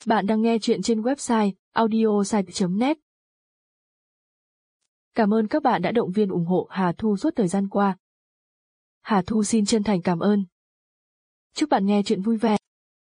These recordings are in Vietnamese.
Bạn đang nghe chuyện trên website audiosite.net. Cảm ơn các bạn đã động viên ủng hộ Hà Thu suốt thời gian qua. Hà Thu xin chân thành cảm ơn. Chúc bạn nghe chuyện vui vẻ.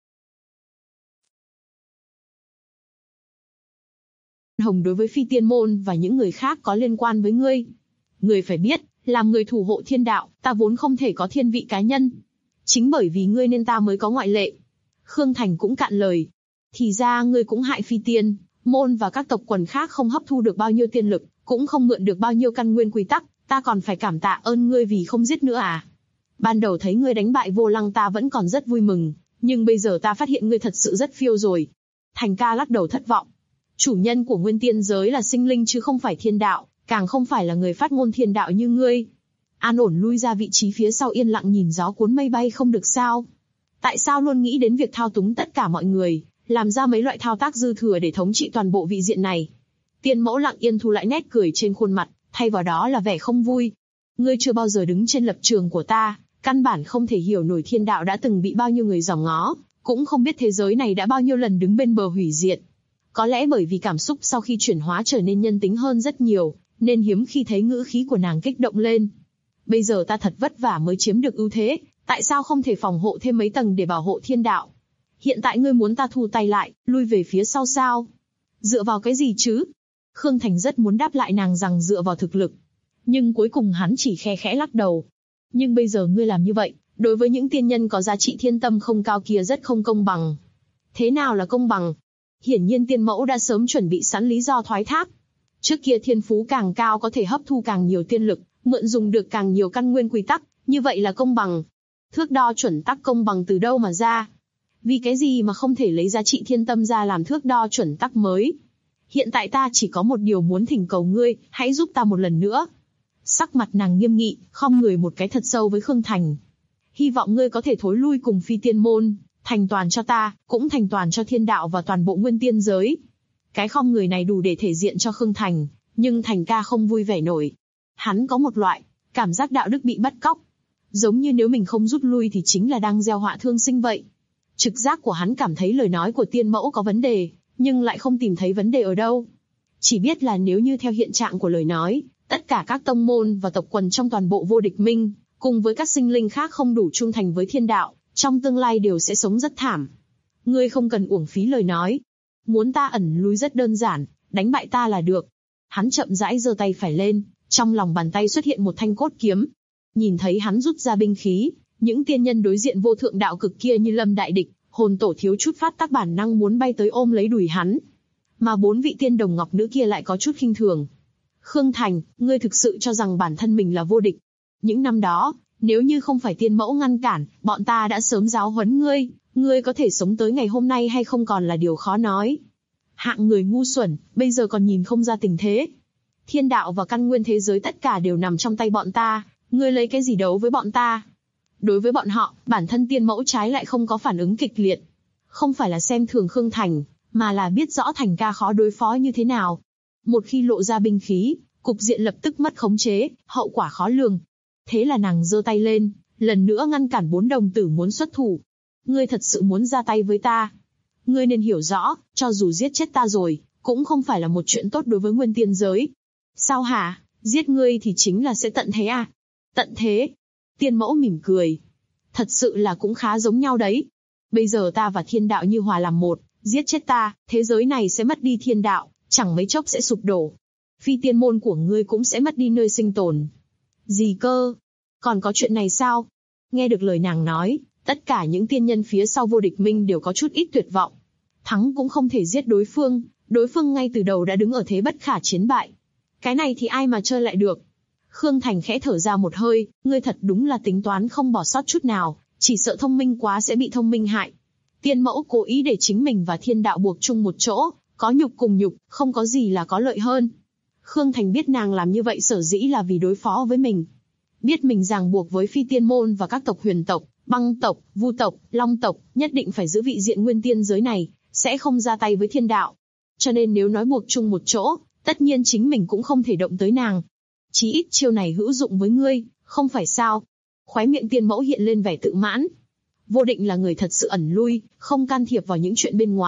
Hồng đối với Phi Tiên Môn và những người khác có liên quan với ngươi. Ngươi phải biết, làm người thủ hộ thiên đạo, ta vốn không thể có thiên vị cá nhân. Chính bởi vì ngươi nên ta mới có ngoại lệ. Khương Thành cũng cạn lời. Thì ra ngươi cũng hại Phi Tiên Môn và các tộc quần khác không hấp thu được bao nhiêu tiên lực, cũng không mượn được bao nhiêu căn nguyên quy tắc, ta còn phải cảm tạ ơn ngươi vì không giết nữa à? Ban đầu thấy ngươi đánh bại Vô Lăng ta vẫn còn rất vui mừng, nhưng bây giờ ta phát hiện ngươi thật sự rất phiêu rồi. Thành ca lắc đầu thất vọng. Chủ nhân của nguyên tiên giới là sinh linh chứ không phải thiên đạo, càng không phải là người phát ngôn thiên đạo như ngươi. An ổn lui ra vị trí phía sau yên lặng nhìn gió cuốn mây bay không được sao? Tại sao luôn nghĩ đến việc thao túng tất cả mọi người, làm ra mấy loại thao tác dư thừa để thống trị toàn bộ vị diện này? Tiên mẫu lặng yên thu lại nét cười trên khuôn mặt, thay vào đó là vẻ không vui. Ngươi chưa bao giờ đứng trên lập trường của ta, căn bản không thể hiểu nổi thiên đạo đã từng bị bao nhiêu người giằng ngó, cũng không biết thế giới này đã bao nhiêu lần đứng bên bờ hủy diệt. Có lẽ bởi vì cảm xúc sau khi chuyển hóa trở nên nhân tính hơn rất nhiều, nên hiếm khi thấy ngữ khí của nàng kích động lên. Bây giờ ta thật vất vả mới chiếm được ưu thế, tại sao không thể phòng hộ thêm mấy tầng để bảo hộ thiên đạo? Hiện tại ngươi muốn ta thu tay lại, lui về phía sau sao? Dựa vào cái gì chứ? Khương Thành rất muốn đáp lại nàng rằng dựa vào thực lực. Nhưng cuối cùng hắn chỉ khe khẽ lắc đầu. Nhưng bây giờ ngươi làm như vậy, đối với những tiên nhân có giá trị thiên tâm không cao kia rất không công bằng. Thế nào là công bằng? Hiển nhiên tiên mẫu đã sớm chuẩn bị sẵn lý do thoái thác. Trước kia thiên phú càng cao có thể hấp thu càng nhiều tiên lực, mượn dùng được càng nhiều căn nguyên quy tắc, như vậy là công bằng. Thước đo chuẩn tắc công bằng từ đâu mà ra? Vì cái gì mà không thể lấy giá trị thiên tâm ra làm thước đo chuẩn tắc mới? Hiện tại ta chỉ có một điều muốn thỉnh cầu ngươi, hãy giúp ta một lần nữa. Sắc mặt nàng nghiêm nghị, khom người một cái thật sâu với Khương Thành. Hy vọng ngươi có thể thối lui cùng Phi Tiên Môn, thành toàn cho ta, cũng thành toàn cho thiên đạo và toàn bộ nguyên tiên giới. Cái khom người này đủ để thể diện cho Khương Thành, nhưng Thành ca không vui vẻ nổi. Hắn có một loại cảm giác đạo đức bị bắt cóc. Giống như nếu mình không rút lui thì chính là đang gieo họa thương sinh vậy. Trực giác của hắn cảm thấy lời nói của tiên mẫu có vấn đề, nhưng lại không tìm thấy vấn đề ở đâu. Chỉ biết là nếu như theo hiện trạng của lời nói, tất cả các tông môn và tộc quần trong toàn bộ Vô Địch Minh, cùng với các sinh linh khác không đủ trung thành với thiên đạo, trong tương lai đều sẽ sống rất thảm. Ngươi không cần uổng phí lời nói. Muốn ta ẩn lui rất đơn giản, đánh bại ta là được. Hắn chậm rãi giơ tay phải lên, trong lòng bàn tay xuất hiện một thanh cốt kiếm. Nhìn thấy hắn rút ra binh khí, những tiên nhân đối diện vô thượng đạo cực kia như lâm đại địch, hồn tổ thiếu chút phát tác bản năng muốn bay tới ôm lấy đùi hắn. Mà 4 vị tiên đồng ngọc nữ kia lại có chút khinh thường. Khương Thành, ngươi thực sự cho rằng bản thân mình là vô địch? Những năm đó, nếu như không phải tiên mẫu ngăn cản, bọn ta đã sớm giáo huấn ngươi, ngươi có thể sống tới ngày hôm nay hay không còn là điều khó nói. Hạng người ngu xuẩn, bây giờ còn nhìn không ra tình thế. Thiên đạo và căn nguyên thế giới tất cả đều nằm trong tay bọn ta, ngươi lấy cái gì đấu với bọn ta? Đối với bọn họ, bản thân tiên mẫu trái lại không có phản ứng kịch liệt. Không phải là xem thường Khương Thành, mà là biết rõ Thành ca khó đối phó như thế nào. Một khi lộ ra binh khí, cục diện lập tức mất khống chế, hậu quả khó lường. Thế là nàng giơ tay lên, lần nữa ngăn cản 4 đồng tử muốn xuất thủ. Ngươi thật sự muốn ra tay với ta? Ngươi nên hiểu rõ, cho dù giết chết ta rồi, cũng không phải là một chuyện tốt đối với nguyên tiên giới. Sao hả? Giết ngươi thì chính là sẽ tận thế à? Tận thế? Tiên mẫu mỉm cười. Thật sự là cũng khá giống nhau đấy. Bây giờ ta và thiên đạo như hòa làm một, giết chết ta, thế giới này sẽ mất đi thiên đạo, chẳng mấy chốc sẽ sụp đổ. Phi Tiên Môn của ngươi cũng sẽ mất đi nơi sinh tồn. Gì cơ? Còn có chuyện này sao? Nghe được lời nàng nói, tất cả những tiên nhân phía sau Vô Địch Minh đều có chút ít tuyệt vọng. Thắng cũng không thể giết đối phương ngay từ đầu đã đứng ở thế bất khả chiến bại. Cái này thì ai mà chơi lại được? Khương Thành khẽ thở ra một hơi, ngươi thật đúng là tính toán không bỏ sót chút nào, chỉ sợ thông minh quá sẽ bị thông minh hại. Tiên mẫu cố ý để chính mình và thiên đạo buộc chung một chỗ, có nhục cùng nhục, không có gì là có lợi hơn. Khương Thành biết nàng làm như vậy sở dĩ là vì đối phó với mình. Biết mình ràng buộc với Phi Tiên Môn và các tộc Huyền tộc, Băng tộc, Vu tộc, Long tộc, nhất định phải giữ vị diện nguyên tiên giới này, sẽ không ra tay với thiên đạo. Cho nên nếu nói buộc chung một chỗ, tất nhiên chính mình cũng không thể động tới nàng. Chí ít chiêu này hữu dụng với ngươi, không phải sao? Khóe miệng tiên mẫu hiện lên vẻ tự mãn. Vô Định là người thật sự ẩn lui, không can thiệp vào những chuyện bên ngoài,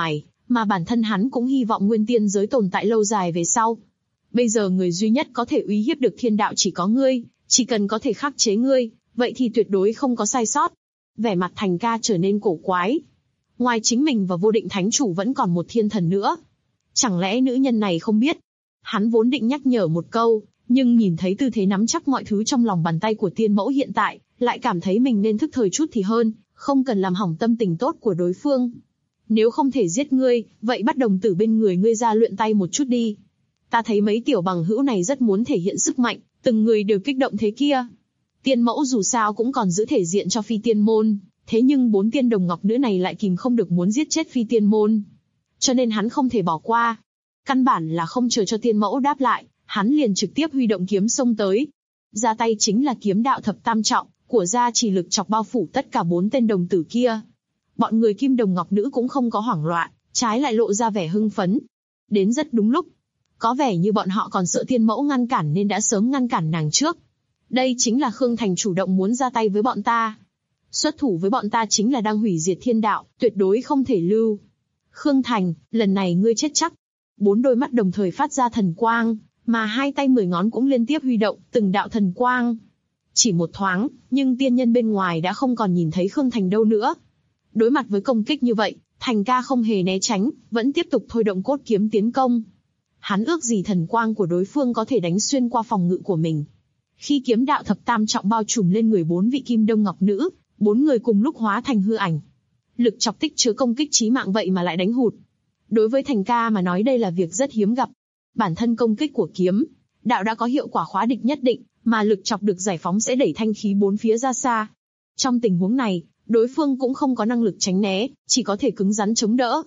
mà bản thân hắn cũng hy vọng nguyên tiên giới tồn tại lâu dài về sau. Bây giờ người duy nhất có thể uy hiếp được thiên đạo chỉ có ngươi, chỉ cần có thể khắc chế ngươi, vậy thì tuyệt đối không có sai sót. Vẻ mặt Thành Ca trở nên cổ quái. Ngoài chính mình và Vô Định Thánh Chủ vẫn còn một thiên thần nữa. Chẳng lẽ nữ nhân này không biết? Hắn vốn định nhắc nhở một câu, nhưng nhìn thấy tư thế nắm chắc mọi thứ trong lòng bàn tay của tiên mẫu hiện tại, lại cảm thấy mình nên thức thời chút thì hơn, không cần làm hỏng tâm tình tốt của đối phương. Nếu không thể giết ngươi, vậy bắt đồng tử bên người ngươi ra luyện tay một chút đi. Ta thấy mấy tiểu bằng hữu này rất muốn thể hiện sức mạnh, từng người đều kích động thế kia. Tiên mẫu dù sao cũng còn giữ thể diện cho phi tiên môn, thế nhưng 4 tiên đồng ngọc nữ này lại kìm không được muốn giết chết phi tiên môn. Cho nên hắn không thể bỏ qua. Căn bản là không chờ cho tiên mẫu đáp lại, hắn liền trực tiếp huy động kiếm xông tới. Ra tay chính là kiếm đạo thập tam trọng, của gia trì lực chọc bao phủ tất cả 4 tên đồng tử kia. Bọn người kim đồng ngọc nữ cũng không có hoảng loạn, trái lại lộ ra vẻ hưng phấn. Đến rất đúng lúc. Có vẻ như bọn họ còn sợ tiên mẫu ngăn cản nên đã sớm ngăn cản nàng trước. Đây chính là Khương Thành chủ động muốn ra tay với bọn ta. Xuất thủ với bọn ta chính là đang hủy diệt thiên đạo, tuyệt đối không thể lưu. Khương Thành, lần này ngươi chết chắc. 4 đôi mắt đồng thời phát ra thần quang, mà 2 tay 10 ngón cũng liên tiếp huy động, từng đạo thần quang. Chỉ một thoáng, nhưng tiên nhân bên ngoài đã không còn nhìn thấy Khương Thành đâu nữa. Đối mặt với công kích như vậy, Thành Ca không hề né tránh, vẫn tiếp tục thôi động cốt kiếm tiến công. Hắn ước gì thần quang của đối phương có thể đánh xuyên qua phòng ngự của mình. Khi kiếm đạo thập tam trọng bao trùm lên người 4 vị kim đông ngọc nữ, 4 người cùng lúc hóa thành hư ảnh. Lực chọc tích chứa công kích chí mạng vậy mà lại đánh hụt. Đối với Thành Ca mà nói đây là việc rất hiếm gặp. Bản thân công kích của kiếm đạo đã có hiệu quả khóa địch nhất định, mà lực chọc được giải phóng sẽ đẩy thanh khí 4 phía ra xa. Trong tình huống này, đối phương cũng không có năng lực tránh né, chỉ có thể cứng rắn chống đỡ.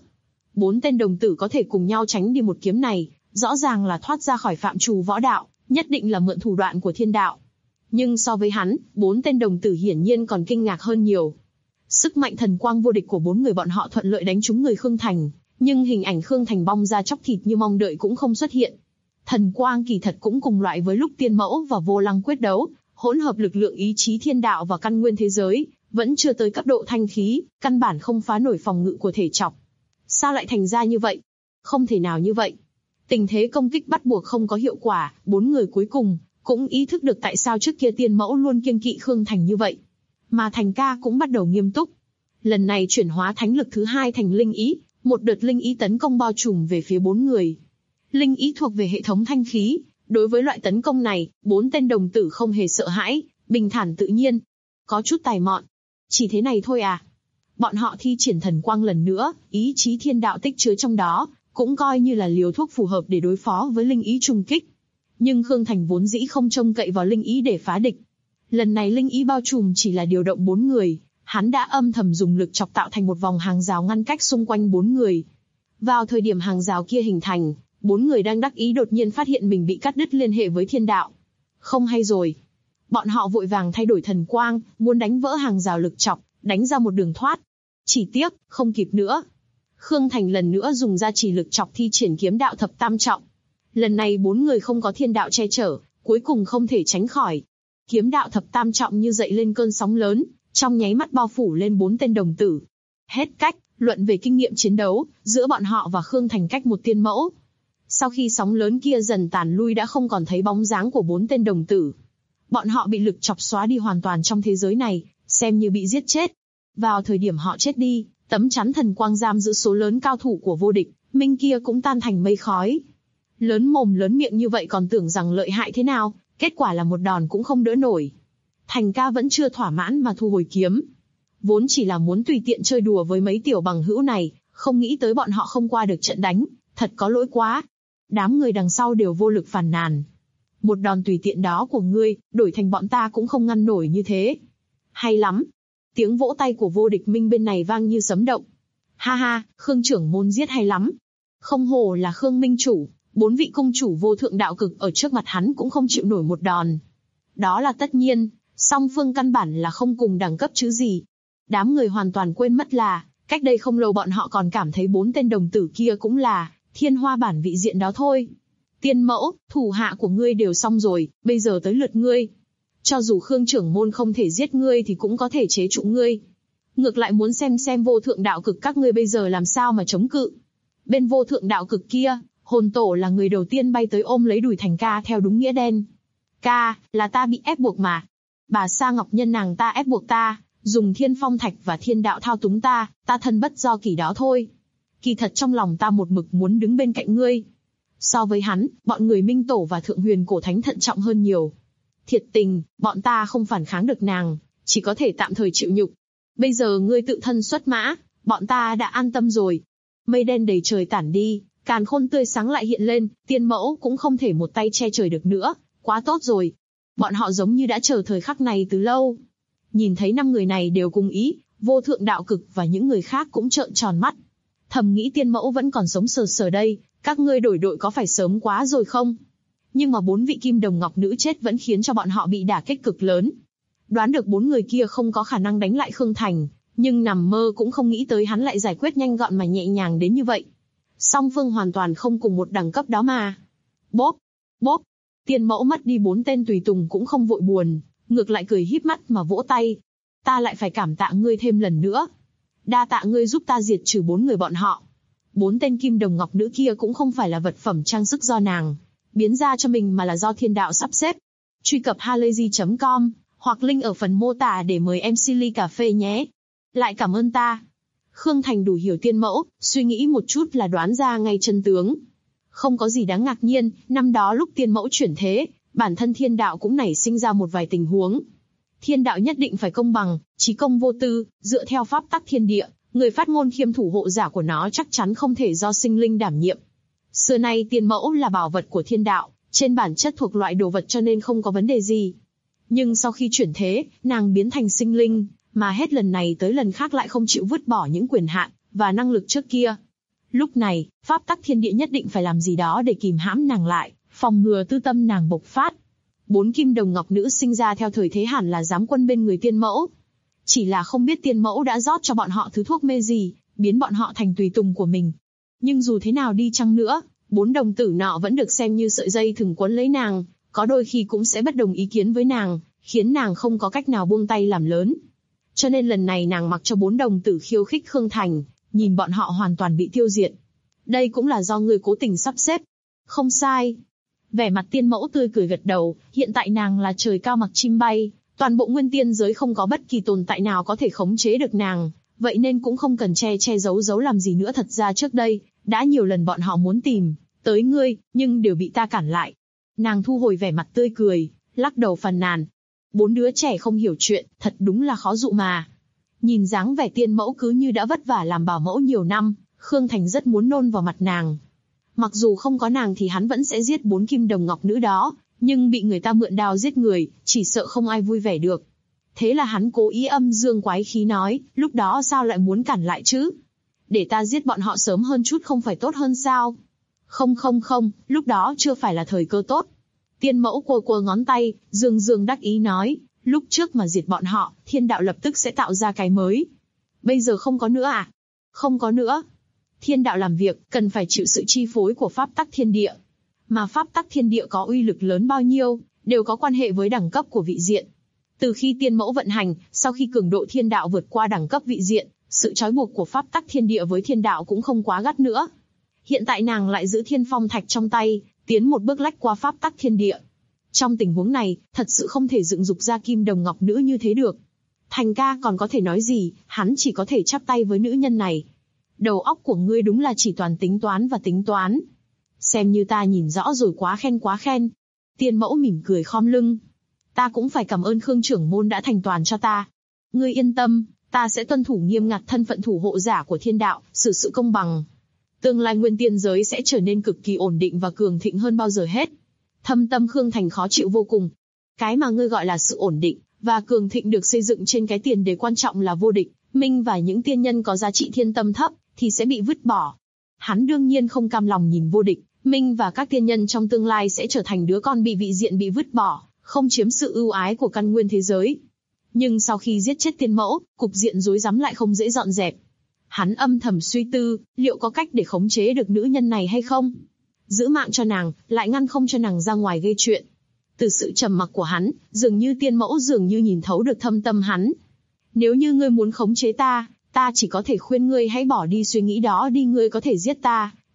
4 tên đồng tử có thể cùng nhau tránh đi một kiếm này, rõ ràng là thoát ra khỏi phạm trù võ đạo, nhất định là mượn thủ đoạn của thiên đạo. Nhưng so với hắn, 4 tên đồng tử hiển nhiên còn kinh ngạc hơn nhiều. Sức mạnh thần quang vô địch của 4 người bọn họ thuận lợi đánh trúng người Khương Thành, nhưng hình ảnh Khương Thành bong ra chóc thịt như mong đợi cũng không xuất hiện. Thần quang kỳ thật cũng cùng loại với lúc tiên mẫu và vô lăng quyết đấu, hỗn hợp lực lượng ý chí thiên đạo và căn nguyên thế giới, vẫn chưa tới cấp độ thanh khí, căn bản không phá nổi phòng ngự của thể trọc. Sao lại thành ra như vậy? Không thể nào như vậy. Tình thế công kích bắt buộc không có hiệu quả, 4 người cuối cùng cũng ý thức được tại sao trước kia tiên mẫu luôn kiêng kỵ Khương Thành như vậy. Mà Thành Ca cũng bắt đầu nghiêm túc. Lần này chuyển hóa thánh lực thứ 2 thành linh ý, một đợt linh ý tấn công bao trùm về phía 4 người. Linh ý thuộc về hệ thống thanh khí, đối với loại tấn công này, 4 tên đồng tử không hề sợ hãi, bình thản tự nhiên. Có chút tài mọn. Chỉ thế này thôi à? Bọn họ thi triển thần quang lần nữa, ý chí thiên đạo tích chứa trong đó, cũng coi như là liều thuốc phù hợp để đối phó với linh ý trùng kích. Nhưng Khương Thành vốn dĩ không trông cậy vào linh ý để phá địch. Lần này linh ý bao trùm chỉ là điều động 4 người, hắn đã âm thầm dùng lực chọc tạo thành một vòng hàng rào ngăn cách xung quanh 4 người. Vào thời điểm hàng rào kia hình thành, 4 người đang đắc ý đột nhiên phát hiện mình bị cắt đứt liên hệ với thiên đạo. Không hay rồi. Bọn họ vội vàng thay đổi thần quang, muốn đánh vỡ hàng rào lực chọc, đánh ra một đường thoát. Chỉ tiếc, không kịp nữa. Khương Thành lần nữa dùng ra chỉ lực chọc thi triển kiếm đạo thập tam trọng. Lần này 4 người không có thiên đạo che chở, cuối cùng không thể tránh khỏi. Kiếm đạo thập tam trọng như dậy lên cơn sóng lớn, trong nháy mắt bao phủ lên 4 tên đồng tử. Hết cách, luận về kinh nghiệm chiến đấu, giữa bọn họ và Khương Thành cách một tiên mẫu. Sau khi sóng lớn kia dần tàn lui đã không còn thấy bóng dáng của 4 tên đồng tử. Bọn họ bị lực chọc xóa đi hoàn toàn trong thế giới này, xem như bị giết chết. Vào thời điểm họ chết đi, tấm chắn thần quang giam giữ số lớn cao thủ của vô địch, minh kia cũng tan thành mây khói. Lớn mồm lớn miệng như vậy còn tưởng rằng lợi hại thế nào, kết quả là một đòn cũng không đỡ nổi. Thành Ca vẫn chưa thỏa mãn mà thu hồi kiếm. Vốn chỉ là muốn tùy tiện chơi đùa với mấy tiểu bằng hữu này, không nghĩ tới bọn họ không qua được trận đánh, thật có lỗi quá. Đám người đằng sau đều vô lực phàn nàn. Một đòn tùy tiện đó của ngươi, đổi thành bọn ta cũng không ngăn nổi như thế. Hay lắm. Tiếng vỗ tay của vô địch minh bên này vang như sấm động. Ha ha, Khương trưởng môn giết hay lắm. Không hổ là Khương minh chủ, 4 vị cung chủ vô thượng đạo cực ở trước mặt hắn cũng không chịu nổi một đòn. Đó là tất nhiên, song phương căn bản là không cùng đẳng cấp chứ gì. Đám người hoàn toàn quên mất là, cách đây không lâu bọn họ còn cảm thấy 4 tên đồng tử kia cũng là thiên hoa bản vị diện đó thôi. Tiên mẫu, thủ hạ của ngươi đều xong rồi, bây giờ tới lượt ngươi. Cho dù Khương trưởng môn không thể giết ngươi thì cũng có thể chế trụ ngươi. Ngược lại muốn xem vô thượng đạo cực các ngươi bây giờ làm sao mà chống cự. Bên vô thượng đạo cực kia, hồn tổ là người đầu tiên bay tới ôm lấy đùi Thành ca theo đúng nghĩa đen. Ca, là ta bị ép buộc mà. Bà Sa Ngọc Nhân nàng ta ép buộc ta, dùng thiên phong thạch và thiên đạo thao túng ta thân bất do kỷ đó thôi. Kỳ thật trong lòng ta một mực muốn đứng bên cạnh ngươi. So với hắn, bọn người Minh Tổ và Thượng Huyền Cổ Thánh thận trọng hơn nhiều. Thiệt tình, bọn ta không phản kháng được nàng, chỉ có thể tạm thời chịu nhục. Bây giờ ngươi tự thân xuất mã, bọn ta đã an tâm rồi. Mây đen đầy trời tản đi, càn khôn tươi sáng lại hiện lên, tiên mẫu cũng không thể một tay che trời được nữa, quá tốt rồi. Bọn họ giống như đã chờ thời khắc này từ lâu. Nhìn thấy 5 người này đều cùng ý, vô thượng đạo cực và những người khác cũng trợn tròn mắt. Thầm nghĩ tiên mẫu vẫn còn sống sờ sờ đây, các ngươi đổi đội có phải sớm quá rồi không? Nhưng mà 4 vị kim đồng ngọc nữ chết vẫn khiến cho bọn họ bị đả kích cực lớn. Đoán được 4 người kia không có khả năng đánh lại Khương Thành, nhưng nằm mơ cũng không nghĩ tới hắn lại giải quyết nhanh gọn mà nhẹ nhàng đến như vậy. Song phương hoàn toàn không cùng một đẳng cấp đó mà. Bốp, bốp, tiên mẫu mất đi 4 tên tùy tùng cũng không vội buồn, ngược lại cười híp mắt mà vỗ tay. Ta lại phải cảm tạ ngươi thêm lần nữa. Đa tạ ngươi giúp ta diệt trừ 4 người bọn họ. 4 tên kim đồng ngọc nữ kia cũng không phải là vật phẩm trang sức do nàng biến ra cho mình mà là do thiên đạo sắp xếp. Truy cập halayzi.com hoặc link ở phần mô tả để mời MC ly cà phê nhé. Lại cảm ơn ta. Khương Thành đủ hiểu tiên mẫu, suy nghĩ một chút là đoán ra ngay chân tướng. Không có gì đáng ngạc nhiên, năm đó lúc tiên mẫu chuyển thế, bản thân thiên đạo cũng nảy sinh ra một vài tình huống. Thiên đạo nhất định phải công bằng, chí công vô tư, dựa theo pháp tắc thiên địa, người phát ngôn kiêm thủ hộ giả của nó chắc chắn không thể do sinh linh đảm nhiệm. Xưa nay tiên mẫu là bảo vật của thiên đạo, trên bản chất thuộc loại đồ vật cho nên không có vấn đề gì. Nhưng sau khi chuyển thế, nàng biến thành sinh linh, mà hết lần này tới lần khác lại không chịu vứt bỏ những quyền hạn và năng lực trước kia. Lúc này, pháp tắc thiên địa nhất định phải làm gì đó để kìm hãm nàng lại, phòng ngừa tư tâm nàng bộc phát. 4 kim đồng ngọc nữ sinh ra theo thời thế hẳn là giám quân bên người tiên mẫu. Chỉ là không biết tiên mẫu đã rót cho bọn họ thứ thuốc mê gì, biến bọn họ thành tùy tùng của mình. Nhưng dù thế nào đi chăng nữa, 4 đồng tử nọ vẫn được xem như sợi dây thừng quấn lấy nàng, có đôi khi cũng sẽ bất đồng ý kiến với nàng, khiến nàng không có cách nào buông tay làm lớn. Cho nên lần này nàng mặc cho 4 đồng tử khiêu khích Khương Thành, nhìn bọn họ hoàn toàn bị tiêu diệt. Đây cũng là do ngươi cố tình sắp xếp. Không sai. Vẻ mặt tiên mẫu tươi cười gật đầu, hiện tại nàng là trời cao mặc chim bay, toàn bộ nguyên tiên giới không có bất kỳ tồn tại nào có thể khống chế được nàng, vậy nên cũng không cần che giấu làm gì nữa. Thật ra trước đây, đã nhiều lần bọn họ muốn tìm tới ngươi, nhưng đều bị ta cản lại. Nàng thu hồi vẻ mặt tươi cười, lắc đầu phàn nàn. 4 đứa trẻ không hiểu chuyện, thật đúng là khó dụ mà. Nhìn dáng vẻ tiên mẫu cứ như đã vất vả làm bảo mẫu nhiều năm, Khương Thành rất muốn nôn vào mặt nàng. Mặc dù không có nàng thì hắn vẫn sẽ giết 4 kim đồng ngọc nữ đó, nhưng bị người ta mượn đao giết người, chỉ sợ không ai vui vẻ được. Thế là hắn cố ý âm dương quái khí nói, lúc đó sao lại muốn cản lại chứ? Để ta giết bọn họ sớm hơn chút không phải tốt hơn sao? Không, lúc đó chưa phải là thời cơ tốt. Tiên mẫu cua ngón tay, dương đắc ý nói, lúc trước mà diệt bọn họ, thiên đạo lập tức sẽ tạo ra cái mới. Bây giờ không có nữa à? Không có nữa. Thiên đạo làm việc, cần phải chịu sự chi phối của pháp tắc thiên địa. Mà pháp tắc thiên địa có uy lực lớn bao nhiêu, đều có quan hệ với đẳng cấp của vị diện. Từ khi tiên mẫu vận hành, sau khi cường độ thiên đạo vượt qua đẳng cấp vị diện, sự trói buộc của pháp tắc thiên địa với thiên đạo cũng không quá gắt nữa. Hiện tại nàng lại giữ thiên phong thạch trong tay, tiến một bước lách qua pháp tắc thiên địa. Trong tình huống này, thật sự không thể dựng dục ra kim đồng ngọc nữ như thế được. Thành ca còn có thể nói gì, hắn chỉ có thể chắp tay với nữ nhân này. Đầu óc của ngươi đúng là chỉ toàn tính toán và tính toán. Xem như ta nhìn rõ rồi, quá khen. Tiên mẫu mỉm cười khom lưng. Ta cũng phải cảm ơn Khương trưởng môn đã thành toàn cho ta. Ngươi yên tâm, ta sẽ tuân thủ nghiêm ngặt thân phận thủ hộ giả của thiên đạo, xử sự công bằng. Tương lai nguyên tiên giới sẽ trở nên cực kỳ ổn định và cường thịnh hơn bao giờ hết. Thâm tâm Khương Thành khó chịu vô cùng. Cái mà ngươi gọi là sự ổn định và cường thịnh được xây dựng trên cái tiền đề quan trọng là vô địch, minh và những tiên nhân có giá trị thiên tâm thấp thì sẽ bị vứt bỏ. Hắn đương nhiên không cam lòng nhìn vô địch, minh và các tiên nhân trong tương lai sẽ trở thành đứa con bị vị diện bị vứt bỏ, không chiếm sự ưu ái của căn nguyên thế giới. Nhưng sau khi giết chết tiên mẫu, cục diện rối rắm lại không dễ dọn dẹp. Hắn âm thầm suy tư, liệu có cách để khống chế được nữ nhân này hay không? Giữ mạng cho nàng, lại ngăn không cho nàng ra ngoài gây chuyện. Từ sự trầm mặc của hắn, dường như tiên mẫu dường như nhìn thấu được thâm tâm hắn. Nếu như ngươi muốn khống chế ta chỉ có thể khuyên ngươi hãy bỏ đi suy nghĩ đó đi. Ngươi có thể giết ta,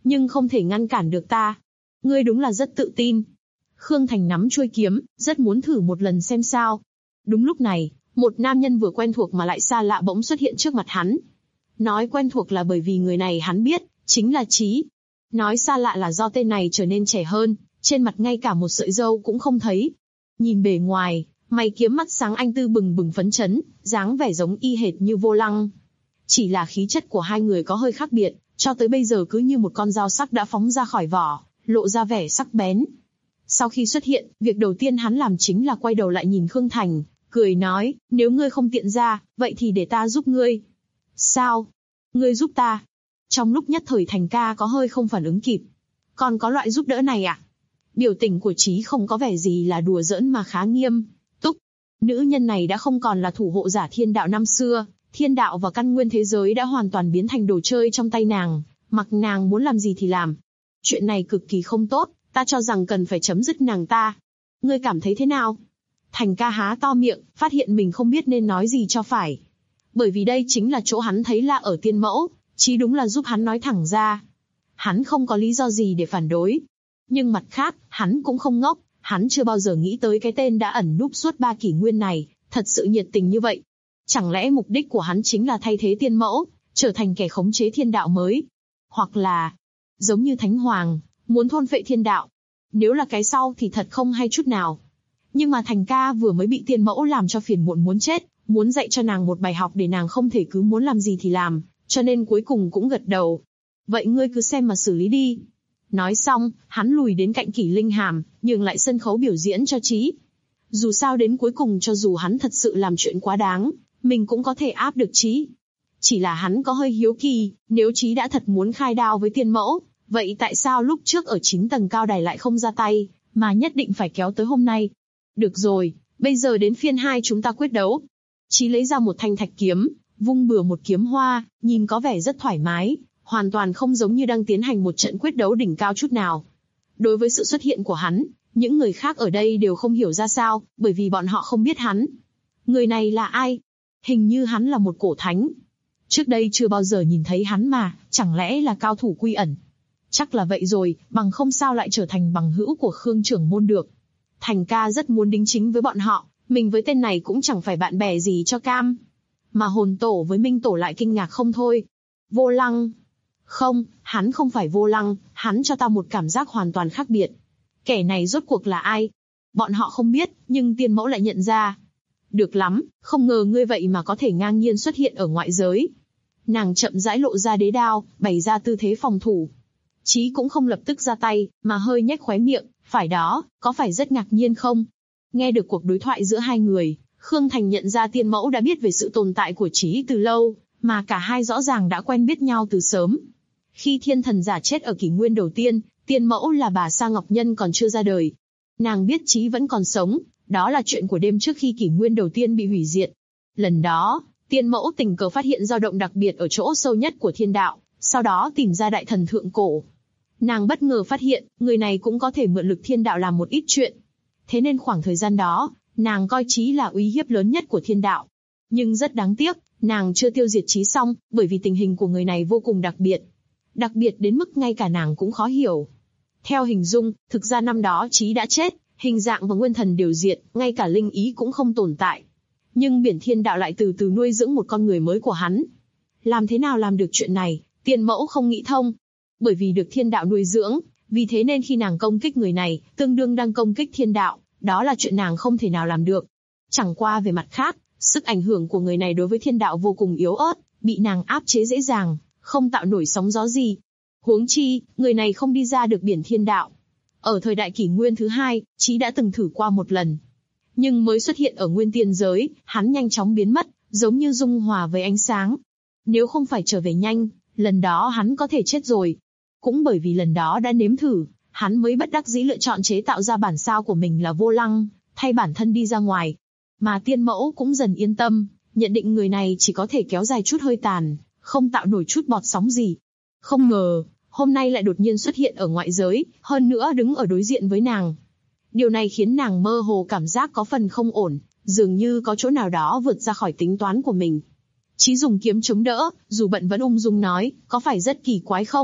nhưng không thể ngăn cản được ta. Ngươi đúng là rất tự tin. Khương Thành nắm chuôi kiếm, rất muốn thử một lần xem sao. Đúng lúc này, một nam nhân vừa quen thuộc mà lại xa lạ bỗng xuất hiện trước mặt hắn. Nói quen thuộc là bởi vì người này hắn biết, chính là Chí. Nói xa lạ là do tên này trở nên trẻ hơn, trên mặt ngay cả một sợi râu cũng không thấy. Nhìn bề ngoài, mày kiếm mắt sáng anh tư bừng bừng phấn chấn, dáng vẻ giống y hệt như Vô Lăng. Chỉ là khí chất của hai người có hơi khác biệt, cho tới bây giờ cứ như một con dao sắc đã phóng ra khỏi vỏ, lộ ra vẻ sắc bén. Sau khi xuất hiện, việc đầu tiên hắn làm chính là quay đầu lại nhìn Khương Thành, cười nói, nếu ngươi không tiện ra, vậy thì để ta giúp ngươi. Sao? Ngươi giúp ta? Trong lúc nhất thời Thành ca có hơi không phản ứng kịp. Còn có loại giúp đỡ này à? Biểu tình của Chí không có vẻ gì là đùa giỡn mà khá nghiêm túc. Nữ nhân này đã không còn là thủ hộ giả thiên đạo năm xưa, thiên đạo và căn nguyên thế giới đã hoàn toàn biến thành đồ chơi trong tay nàng, mặc nàng muốn làm gì thì làm. Chuyện này cực kỳ không tốt, ta cho rằng cần phải chấm dứt nàng ta. Ngươi cảm thấy thế nào? Thành ca há to miệng, phát hiện mình không biết nên nói gì cho phải. Bởi vì đây chính là chỗ hắn thấy lạ ở tiên mẫu, Chí đúng là giúp hắn nói thẳng ra. Hắn không có lý do gì để phản đối. Nhưng mặt khác, hắn cũng không ngốc, hắn chưa bao giờ nghĩ tới cái tên đã ẩn núp suốt 3 kỷ nguyên này, thật sự nhiệt tình như vậy. Chẳng lẽ mục đích của hắn chính là thay thế tiên mẫu, trở thành kẻ khống chế thiên đạo mới? Hoặc là, giống như Thánh Hoàng, muốn thôn phệ thiên đạo? Nếu là cái sau thì thật không hay chút nào. Nhưng mà Thành ca vừa mới bị tiên mẫu làm cho phiền muộn muốn chết, muốn dạy cho nàng một bài học để nàng không thể cứ muốn làm gì thì làm, cho nên cuối cùng cũng gật đầu. Vậy ngươi cứ xem mà xử lý đi. Nói xong, hắn lùi đến cạnh Kỷ Linh Hàm, nhường lại sân khấu biểu diễn cho Chí. Dù sao đến cuối cùng cho dù hắn thật sự làm chuyện quá đáng, mình cũng có thể áp được Chí. Chỉ là hắn có hơi hiếu kỳ, nếu Chí đã thật muốn khai đao với tiên mẫu, vậy tại sao lúc trước ở 9 tầng cao đài lại không ra tay, mà nhất định phải kéo tới hôm nay? Được rồi, bây giờ đến phiên hai chúng ta quyết đấu. Chí lấy ra một thanh thạch kiếm, vung bừa một kiếm hoa, nhìn có vẻ rất thoải mái, hoàn toàn không giống như đang tiến hành một trận quyết đấu đỉnh cao chút nào. Đối với sự xuất hiện của hắn, những người khác ở đây đều không hiểu ra sao, bởi vì bọn họ không biết hắn. Người này là ai? Hình như hắn là một cổ thánh. Trước đây chưa bao giờ nhìn thấy hắn mà, chẳng lẽ là cao thủ quy ẩn? Chắc là vậy rồi, bằng không sao lại trở thành bằng hữu của Khương trưởng môn được. Thành ca rất muốn đính chính với bọn họ, mình với tên này cũng chẳng phải bạn bè gì cho cam. Mà hồn tổ với minh tổ lại kinh ngạc không thôi. Vô Lăng. Không, hắn không phải Vô Lăng, hắn cho ta một cảm giác hoàn toàn khác biệt. Kẻ này rốt cuộc là ai? Bọn họ không biết, nhưng tiên mẫu lại nhận ra. Được lắm, không ngờ ngươi vậy mà có thể ngang nhiên xuất hiện ở ngoại giới. Nàng chậm rãi lộ ra đế đao, bày ra tư thế phòng thủ. Chí cũng không lập tức ra tay, mà hơi nhếch khóe miệng, phải đó, có phải rất ngạc nhiên không? Nghe được cuộc đối thoại giữa hai người, Khương Thành nhận ra tiên mẫu đã biết về sự tồn tại của Chí từ lâu, mà cả hai rõ ràng đã quen biết nhau từ sớm. Khi thiên thần giả chết ở kỷ nguyên đầu tiên, tiên mẫu là bà Sa Ngọc Nhân còn chưa ra đời. Nàng biết Chí vẫn còn sống, đó là chuyện của đêm trước khi kỷ nguyên đầu tiên bị hủy diệt. Lần đó, tiên mẫu tình cờ phát hiện dao động đặc biệt ở chỗ sâu nhất của thiên đạo, sau đó tìm ra đại thần thượng cổ. Nàng bất ngờ phát hiện, người này cũng có thể mượn lực thiên đạo làm một ít chuyện. Thế nên khoảng thời gian đó, nàng coi Chí là uy hiếp lớn nhất của thiên đạo. Nhưng rất đáng tiếc, nàng chưa tiêu diệt Chí xong, bởi vì tình hình của người này vô cùng đặc biệt. Đặc biệt đến mức ngay cả nàng cũng khó hiểu. Theo hình dung, thực ra năm đó Chí đã chết, hình dạng và nguyên thần đều diệt, ngay cả linh ý cũng không tồn tại. Nhưng biển thiên đạo lại từ từ nuôi dưỡng một con người mới của hắn. Làm thế nào làm được chuyện này, tiên mẫu không nghĩ thông. Bởi vì được thiên đạo nuôi dưỡng, vì thế nên khi nàng công kích người này, tương đương đang công kích thiên đạo, đó là chuyện nàng không thể nào làm được. Chẳng qua về mặt khác, sức ảnh hưởng của người này đối với thiên đạo vô cùng yếu ớt, bị nàng áp chế dễ dàng, không tạo nổi sóng gió gì. Huống chi, người này không đi ra được biển thiên đạo. Ở thời đại kỷ nguyên thứ hai, Chí đã từng thử qua một lần. Nhưng mới xuất hiện ở nguyên tiên giới, hắn nhanh chóng biến mất, giống như dung hòa với ánh sáng. Nếu không phải trở về nhanh, lần đó hắn có thể chết rồi. Cũng bởi vì lần đó đã nếm thử, hắn mới bất đắc dĩ lựa chọn chế tạo ra bản sao của mình là Vô Lăng, thay bản thân đi ra ngoài. Mà tiên mẫu cũng dần yên tâm, nhận định người này chỉ có thể kéo dài chút hơi tàn, không tạo nổi chút bọt sóng gì. Không ngờ, hôm nay lại đột nhiên xuất hiện ở ngoại giới, hơn nữa đứng ở đối diện với nàng. Điều này khiến nàng mơ hồ cảm giác có phần không ổn, dường như có chỗ nào đó vượt ra khỏi tính toán của mình. Chí dùng kiếm chống đỡ, dù bận vẫn ung dung nói, có phải rất kỳ quái không?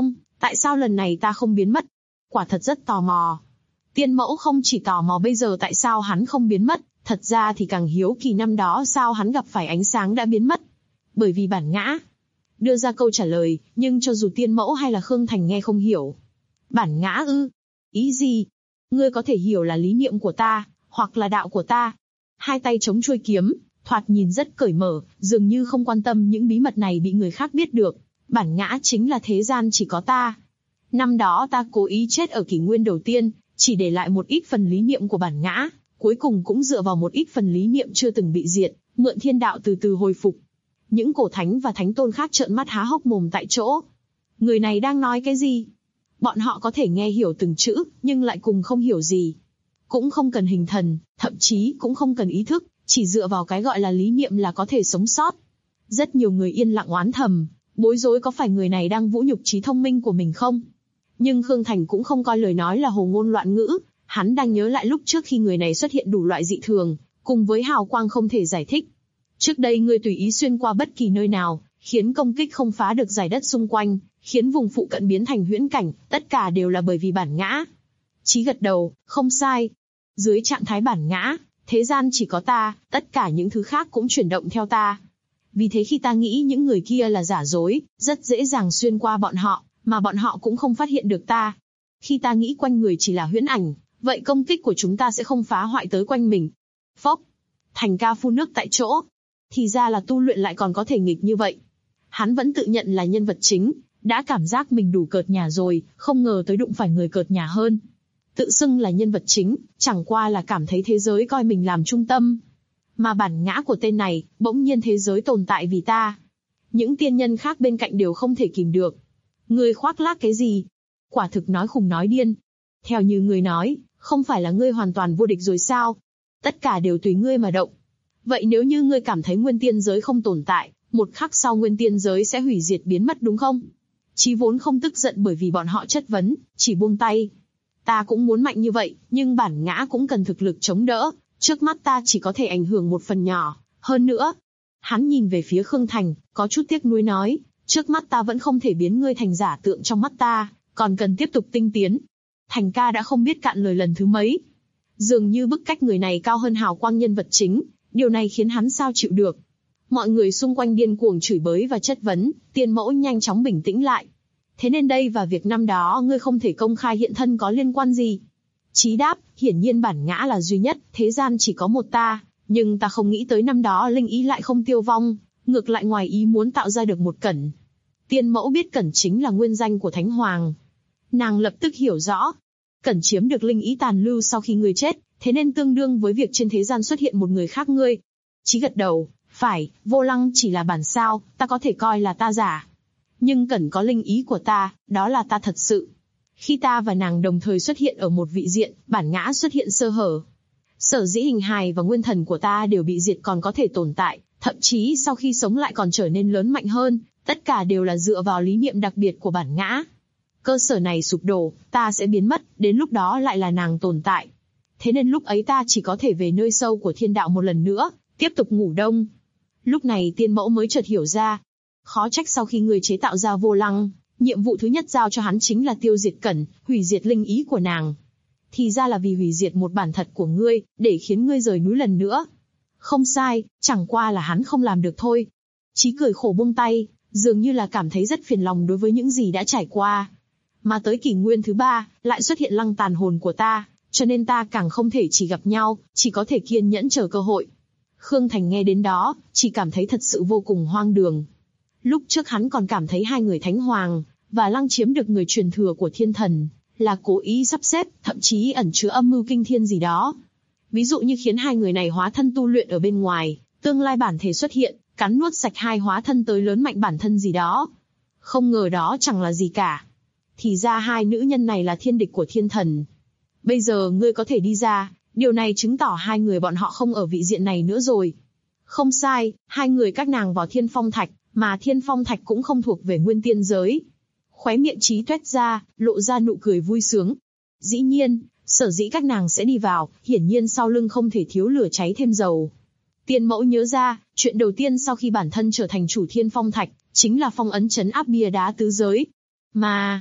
Tại sao lần này ta không biến mất? Quả thật rất tò mò. Tiên mẫu không chỉ tò mò bây giờ tại sao hắn không biến mất, thật ra thì càng hiếu kỳ năm đó sao hắn gặp phải ánh sáng đã biến mất. Bởi vì bản ngã. Đưa ra câu trả lời, nhưng cho dù tiên mẫu hay là Khương Thành nghe không hiểu. Bản ngã ư? Ý gì? Ngươi có thể hiểu là lý niệm của ta, hoặc là đạo của ta. Hai tay chống chuôi kiếm, thoạt nhìn rất cởi mở, dường như không quan tâm những bí mật này bị người khác biết được. Bản ngã chính là thế gian chỉ có ta. Năm đó ta cố ý chết ở kỷ nguyên đầu tiên, chỉ để lại một ít phần lý niệm của bản ngã, cuối cùng cũng dựa vào một ít phần lý niệm chưa từng bị diệt, mượn thiên đạo từ từ hồi phục. Những cổ thánh và thánh tôn khác trợn mắt há hốc mồm tại chỗ. Người này đang nói cái gì? Bọn họ có thể nghe hiểu từng chữ, nhưng lại cùng không hiểu gì. Cũng không cần hình thần, thậm chí cũng không cần ý thức, chỉ dựa vào cái gọi là lý niệm là có thể sống sót. Rất nhiều người yên lặng oán thầm, bối rối có phải người này đang vũ nhục trí thông minh của mình không? Nhưng Khương Thành cũng không coi lời nói là hồ ngôn loạn ngữ, hắn đang nhớ lại lúc trước khi người này xuất hiện đủ loại dị thường, cùng với hào quang không thể giải thích. Trước đây ngươi tùy ý xuyên qua bất kỳ nơi nào, khiến công kích không phá được dải đất xung quanh, khiến vùng phụ cận biến thành huyễn cảnh, tất cả đều là bởi vì bản ngã. Chí gật đầu, không sai. Dưới trạng thái bản ngã, thế gian chỉ có ta, tất cả những thứ khác cũng chuyển động theo ta. Vì thế khi ta nghĩ những người kia là giả dối, rất dễ dàng xuyên qua bọn họ, mà bọn họ cũng không phát hiện được ta. Khi ta nghĩ quanh người chỉ là huyễn ảnh, vậy công kích của chúng ta sẽ không phá hoại tới quanh mình. Phốc, Thành ca phun nước tại chỗ. Thì ra là tu luyện lại còn có thể nghịch như vậy. Hắn vẫn tự nhận là nhân vật chính, đã cảm giác mình đủ cợt nhả rồi, không ngờ tới đụng phải người cợt nhả hơn. Tự xưng là nhân vật chính, chẳng qua là cảm thấy thế giới coi mình làm trung tâm. Mà bản ngã của tên này, bỗng nhiên thế giới tồn tại vì ta. Những tiên nhân khác bên cạnh đều không thể kìm được. Ngươi khoác lác cái gì? Quả thực nói khùng nói điên. Theo như ngươi nói, không phải là ngươi hoàn toàn vô địch rồi sao? Tất cả đều tùy ngươi mà động. Vậy nếu như ngươi cảm thấy nguyên tiên giới không tồn tại, một khắc sau nguyên tiên giới sẽ hủy diệt biến mất đúng không? Chí vốn không tức giận bởi vì bọn họ chất vấn, chỉ buông tay. Ta cũng muốn mạnh như vậy, nhưng bản ngã cũng cần thực lực chống đỡ, trước mắt ta chỉ có thể ảnh hưởng một phần nhỏ, hơn nữa. Hắn nhìn về phía Khương Thành, có chút tiếc nuối nói, trước mắt ta vẫn không thể biến ngươi thành giả tượng trong mắt ta, còn cần tiếp tục tinh tiến. Thành ca đã không biết cạn lời lần thứ mấy. Dường như bức cách người này cao hơn hào quang nhân vật chính, điều này khiến hắn sao chịu được. Mọi người xung quanh điên cuồng chửi bới và chất vấn, tiên mẫu nhanh chóng bình tĩnh lại. Thế nên đây và việc năm đó ngươi không thể công khai hiện thân có liên quan gì? Chí đáp, hiển nhiên bản ngã là duy nhất, thế gian chỉ có một ta, nhưng ta không nghĩ tới năm đó linh ý lại không tiêu vong, ngược lại ngoài ý muốn tạo ra được một Cẩn. Tiên mẫu biết Cẩn chính là nguyên danh của Thánh Hoàng. Nàng lập tức hiểu rõ. Cẩn chiếm được linh ý tàn lưu sau khi ngươi chết, thế nên tương đương với việc trên thế gian xuất hiện một người khác ngươi. Chí gật đầu, phải, Vô Lăng chỉ là bản sao, ta có thể coi là ta giả. Nhưng Cẩn có linh ý của ta, đó là ta thật sự. Khi ta và nàng đồng thời xuất hiện ở một vị diện, bản ngã xuất hiện sơ hở. Sở dĩ hình hài và nguyên thần của ta đều bị diệt còn có thể tồn tại, thậm chí sau khi sống lại còn trở nên lớn mạnh hơn, tất cả đều là dựa vào lý niệm đặc biệt của bản ngã. Cơ sở này sụp đổ, ta sẽ biến mất, đến lúc đó lại là nàng tồn tại. Thế nên lúc ấy ta chỉ có thể về nơi sâu của thiên đạo một lần nữa, tiếp tục ngủ đông. Lúc này tiên mẫu mới chợt hiểu ra. Khó trách sau khi ngươi chế tạo ra Vô Lăng, nhiệm vụ thứ nhất giao cho hắn chính là tiêu diệt Cẩn, hủy diệt linh ý của nàng. Thì ra là vì hủy diệt một bản thật của ngươi, để khiến ngươi rời núi lần nữa. Không sai, chẳng qua là hắn không làm được thôi. Chí cười khổ buông tay, dường như là cảm thấy rất phiền lòng đối với những gì đã trải qua. Mà tới kỷ nguyên thứ 3, lại xuất hiện lăng tàn hồn của ta, cho nên ta càng không thể chỉ gặp nhau, chỉ có thể kiên nhẫn chờ cơ hội. Khương Thành nghe đến đó, chỉ cảm thấy thật sự vô cùng hoang đường. Lúc trước hắn còn cảm thấy hai người Thánh Hoàng và Lăng chiếm được người truyền thừa của thiên thần, là cố ý sắp xếp, thậm chí ẩn chứa âm mưu kinh thiên gì đó. Ví dụ như khiến hai người này hóa thân tu luyện ở bên ngoài, tương lai bản thể xuất hiện, cắn nuốt sạch hai hóa thân tới lớn mạnh bản thân gì đó. Không ngờ đó chẳng là gì cả. Thì ra hai nữ nhân này là thiên địch của thiên thần. Bây giờ ngươi có thể đi ra, điều này chứng tỏ hai người bọn họ không ở vị diện này nữa rồi. Không sai, hai người các nàng vào Thiên Phong Thạch, mà Thiên Phong Thạch cũng không thuộc về nguyên tiên giới. Khóe miệng Chí tuét ra, lộ ra nụ cười vui sướng. Dĩ nhiên, sở dĩ các nàng sẽ đi vào, hiển nhiên sau lưng không thể thiếu lửa cháy thêm dầu. Tiên mẫu nhớ ra, chuyện đầu tiên sau khi bản thân trở thành chủ Thiên Phong Thạch, chính là phong ấn trấn áp bia đá tứ giới. Mà,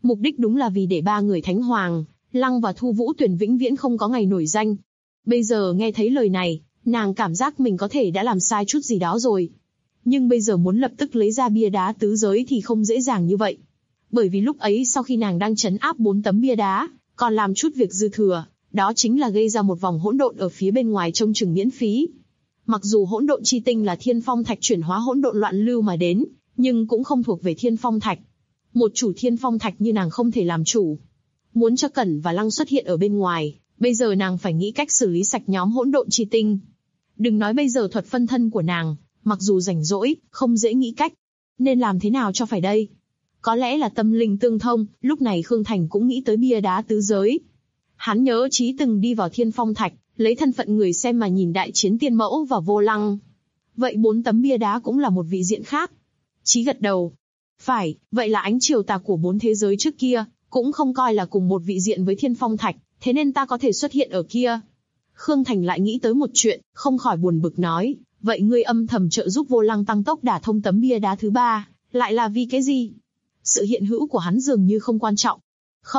Mục đích đúng là vì để ba người Thánh Hoàng, Lăng và Thu Vũ Tuyển vĩnh viễn không có ngày nổi danh. Bây giờ nghe thấy lời này, nàng cảm giác mình có thể đã làm sai chút gì đó rồi. Nhưng bây giờ muốn lập tức lấy ra bia đá tứ giới thì không dễ dàng như vậy. Bởi vì lúc ấy sau khi nàng đang trấn áp 4 tấm bia đá, còn làm chút việc dư thừa, đó chính là gây ra một vòng hỗn độn ở phía bên ngoài trông chừng miễn phí. Mặc dù hỗn độn chi tinh là thiên phong thạch chuyển hóa hỗn độn loạn lưu mà đến, nhưng cũng không thuộc về thiên phong thạch. Một chủ thiên phong thạch như nàng không thể làm chủ. Muốn cho Cẩn và Lăng xuất hiện ở bên ngoài, bây giờ nàng phải nghĩ cách xử lý sạch nhóm hỗn độn chi tinh. Đừng nói bây giờ thuật phân thân của nàng, mặc dù rảnh rỗi, không dễ nghĩ cách. Nên làm thế nào cho phải đây? Có lẽ là tâm linh tương thông, lúc này Khương Thành cũng nghĩ tới bia đá tứ giới. Hắn nhớ chí từng đi vào thiên phong thạch, lấy thân phận người xem mà nhìn đại chiến Tiên Mẫu và Vô Lăng. Vậy 4 tấm bia đá cũng là một vị diện khác. Chí gật đầu. Phải, vậy là ánh chiều tà của 4 thế giới trước kia, cũng không coi là cùng một vị diện với thiên phong thạch, thế nên ta có thể xuất hiện ở kia. Khương Thành lại nghĩ tới một chuyện, không khỏi buồn bực nói, vậy ngươi âm thầm trợ giúp Vô Lăng tăng tốc đả thông tấm bia đá thứ 3, lại là vì cái gì? Sự hiện hữu của hắn dường như không quan trọng.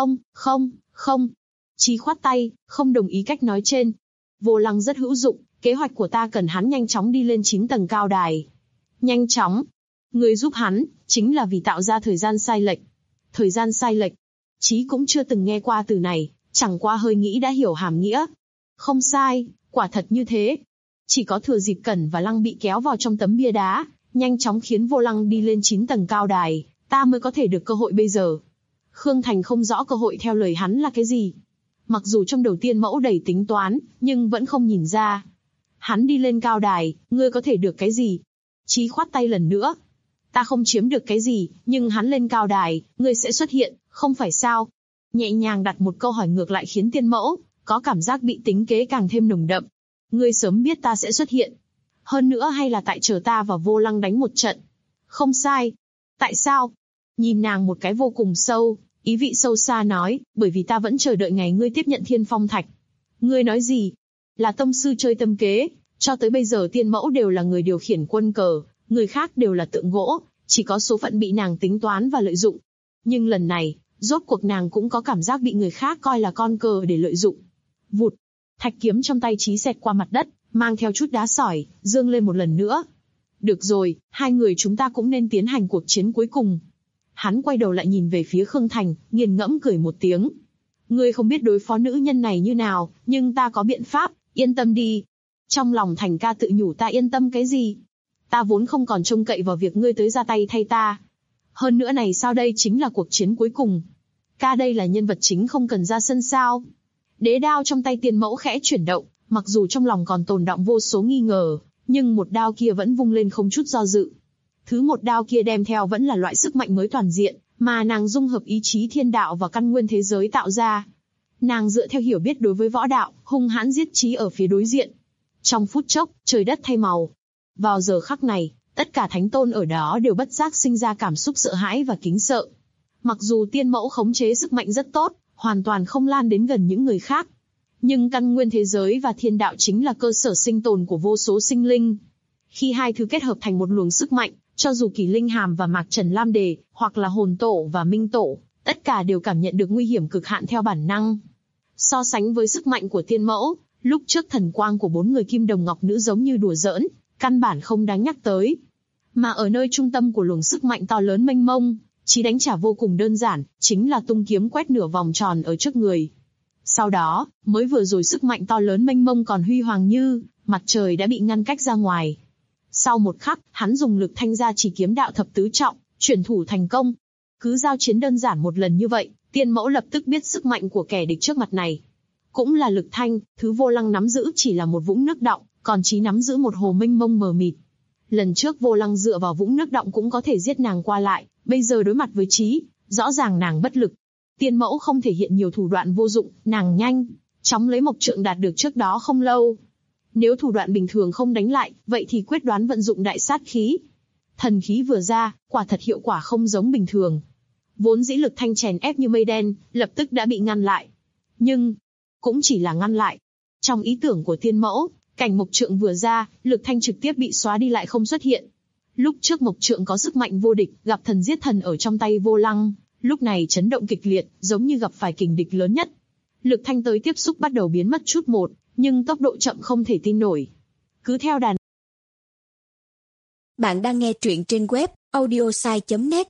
Không. Chí khoát tay, không đồng ý cách nói trên. Vô Lăng rất hữu dụng, kế hoạch của ta cần hắn nhanh chóng đi lên 9 tầng cao đài. Nhanh chóng. Ngươi giúp hắn, chính là vì tạo ra thời gian sai lệch. Thời gian sai lệch. Chí cũng chưa từng nghe qua từ này, chẳng qua hơi nghĩ đã hiểu hàm nghĩa. Không sai, quả thật như thế. Chỉ có thừa dịp Cẩn và Lăng bị kéo vào trong tấm bia đá, nhanh chóng khiến Vô Lăng đi lên 9 tầng cao đài, ta mới có thể được cơ hội bây giờ. Khương Thành không rõ cơ hội theo lời hắn là cái gì. Mặc dù trong đầu Tiên Mẫu đầy tính toán, nhưng vẫn không nhìn ra. Hắn đi lên cao đài, ngươi có thể được cái gì? Chí khoát tay lần nữa. Ta không chiếm được cái gì, nhưng hắn lên cao đài, ngươi sẽ xuất hiện, không phải sao? Nhẹ nhàng đặt một câu hỏi ngược lại khiến Tiên Mẫu có cảm giác bị tính kế càng thêm nồng đậm. Ngươi sớm biết ta sẽ xuất hiện. Hơn nữa hay là tại chờ ta và Vô Lăng đánh một trận? Không sai. Tại sao? Nhìn nàng một cái vô cùng sâu, ý vị sâu xa nói, bởi vì ta vẫn chờ đợi ngày ngươi tiếp nhận thiên phong thạch. Ngươi nói gì? Là tông sư chơi tâm kế, cho tới bây giờ Tiên Mẫu đều là người điều khiển quân cờ, người khác đều là tượng gỗ, chỉ có số phận bị nàng tính toán và lợi dụng. Nhưng lần này, rốt cuộc nàng cũng có cảm giác bị người khác coi là con cờ để lợi dụng. Vụt, thạch kiếm trong tay Chí xẹt qua mặt đất, mang theo chút đá sỏi, dương lên một lần nữa. Được rồi, hai người chúng ta cũng nên tiến hành cuộc chiến cuối cùng. Hắn quay đầu lại nhìn về phía Khương Thành, nghiền ngẫm cười một tiếng. Ngươi không biết đối phó nữ nhân này như nào, nhưng ta có biện pháp, yên tâm đi. Trong lòng Thành ca tự nhủ ta yên tâm cái gì? Ta vốn không còn trông cậy vào việc ngươi tới ra tay thay ta. Hơn nữa này sao đây chính là cuộc chiến cuối cùng. Ca đây là nhân vật chính không cần ra sân sao. Đế đao trong tay Tiên Mẫu khẽ chuyển động, mặc dù trong lòng còn tồn đọng vô số nghi ngờ, nhưng một đao kia vẫn vung lên không chút do dự. Thứ một đao kia đem theo vẫn là loại sức mạnh mới toàn diện, mà nàng dung hợp ý chí thiên đạo và căn nguyên thế giới tạo ra. Nàng dựa theo hiểu biết đối với võ đạo, hung hãn giết Chí ở phía đối diện. Trong phút chốc, trời đất thay màu. Vào giờ khắc này, tất cả thánh tôn ở đó đều bất giác sinh ra cảm xúc sợ hãi và kính sợ. Mặc dù Tiên Mẫu khống chế sức mạnh rất tốt, hoàn toàn không lan đến gần những người khác. Nhưng căn nguyên thế giới và thiên đạo chính là cơ sở sinh tồn của vô số sinh linh. Khi hai thứ kết hợp thành một luồng sức mạnh, cho dù Kỳ Linh Hàm và Mạc Trần Lam Đề, hoặc là Hồn Tổ và Minh Tổ, tất cả đều cảm nhận được nguy hiểm cực hạn theo bản năng. So sánh với sức mạnh của Tiên Mẫu, lúc trước thần quang của 4 người Kim Đồng Ngọc Nữ giống như đùa giỡn, căn bản không đáng nhắc tới. Mà ở nơi trung tâm của luồng sức mạnh to lớn mênh mông, Chí đánh trả vô cùng đơn giản, chính là tung kiếm quét nửa vòng tròn ở trước người. Sau đó, mới vừa rồi sức mạnh to lớn mênh mông còn huy hoàng như mặt trời đã bị ngăn cách ra ngoài. Sau một khắc, hắn dùng lực thanh ra chỉ kiếm đạo thập tứ trọng, chuyển thủ thành công. Cứ giao chiến đơn giản một lần như vậy, Tiên Mẫu lập tức biết sức mạnh của kẻ địch trước mặt này. Cũng là lực thanh, thứ Vô Lăng nắm giữ chỉ là một vũng nước đọng, còn Chí nắm giữ một hồ mênh mông mờ mịt. Lần trước Vô Lăng dựa vào vũng nước đọng cũng có thể giết nàng qua lại, bây giờ đối mặt với Chí, rõ ràng nàng bất lực. Tiên Mẫu không thể hiện nhiều thủ đoạn vô dụng, nàng nhanh chóng lấy mộc trượng đạt được trước đó không lâu. Nếu thủ đoạn bình thường không đánh lại, vậy thì quyết đoán vận dụng đại sát khí. Thần khí vừa ra, quả thật hiệu quả không giống bình thường. Vốn dĩ lực thanh chèn ép như mây đen, lập tức đã bị ngăn lại. Nhưng, cũng chỉ là ngăn lại. Trong ý tưởng của Tiên Mẫu, cảnh mộc trượng vừa ra, lực thanh trực tiếp bị xóa đi lại không xuất hiện. Lúc trước mộc trượng có sức mạnh vô địch, gặp thần giết thần ở trong tay Vô Lăng, Lúc này chấn động kịch liệt, giống như gặp phải kình địch lớn nhất. Lực thanh tới tiếp xúc bắt đầu biến mất chút một, nhưng tốc độ chậm không thể tin nổi. Cứ theo đà. Bạn đang nghe truyện trên web audiosai.net.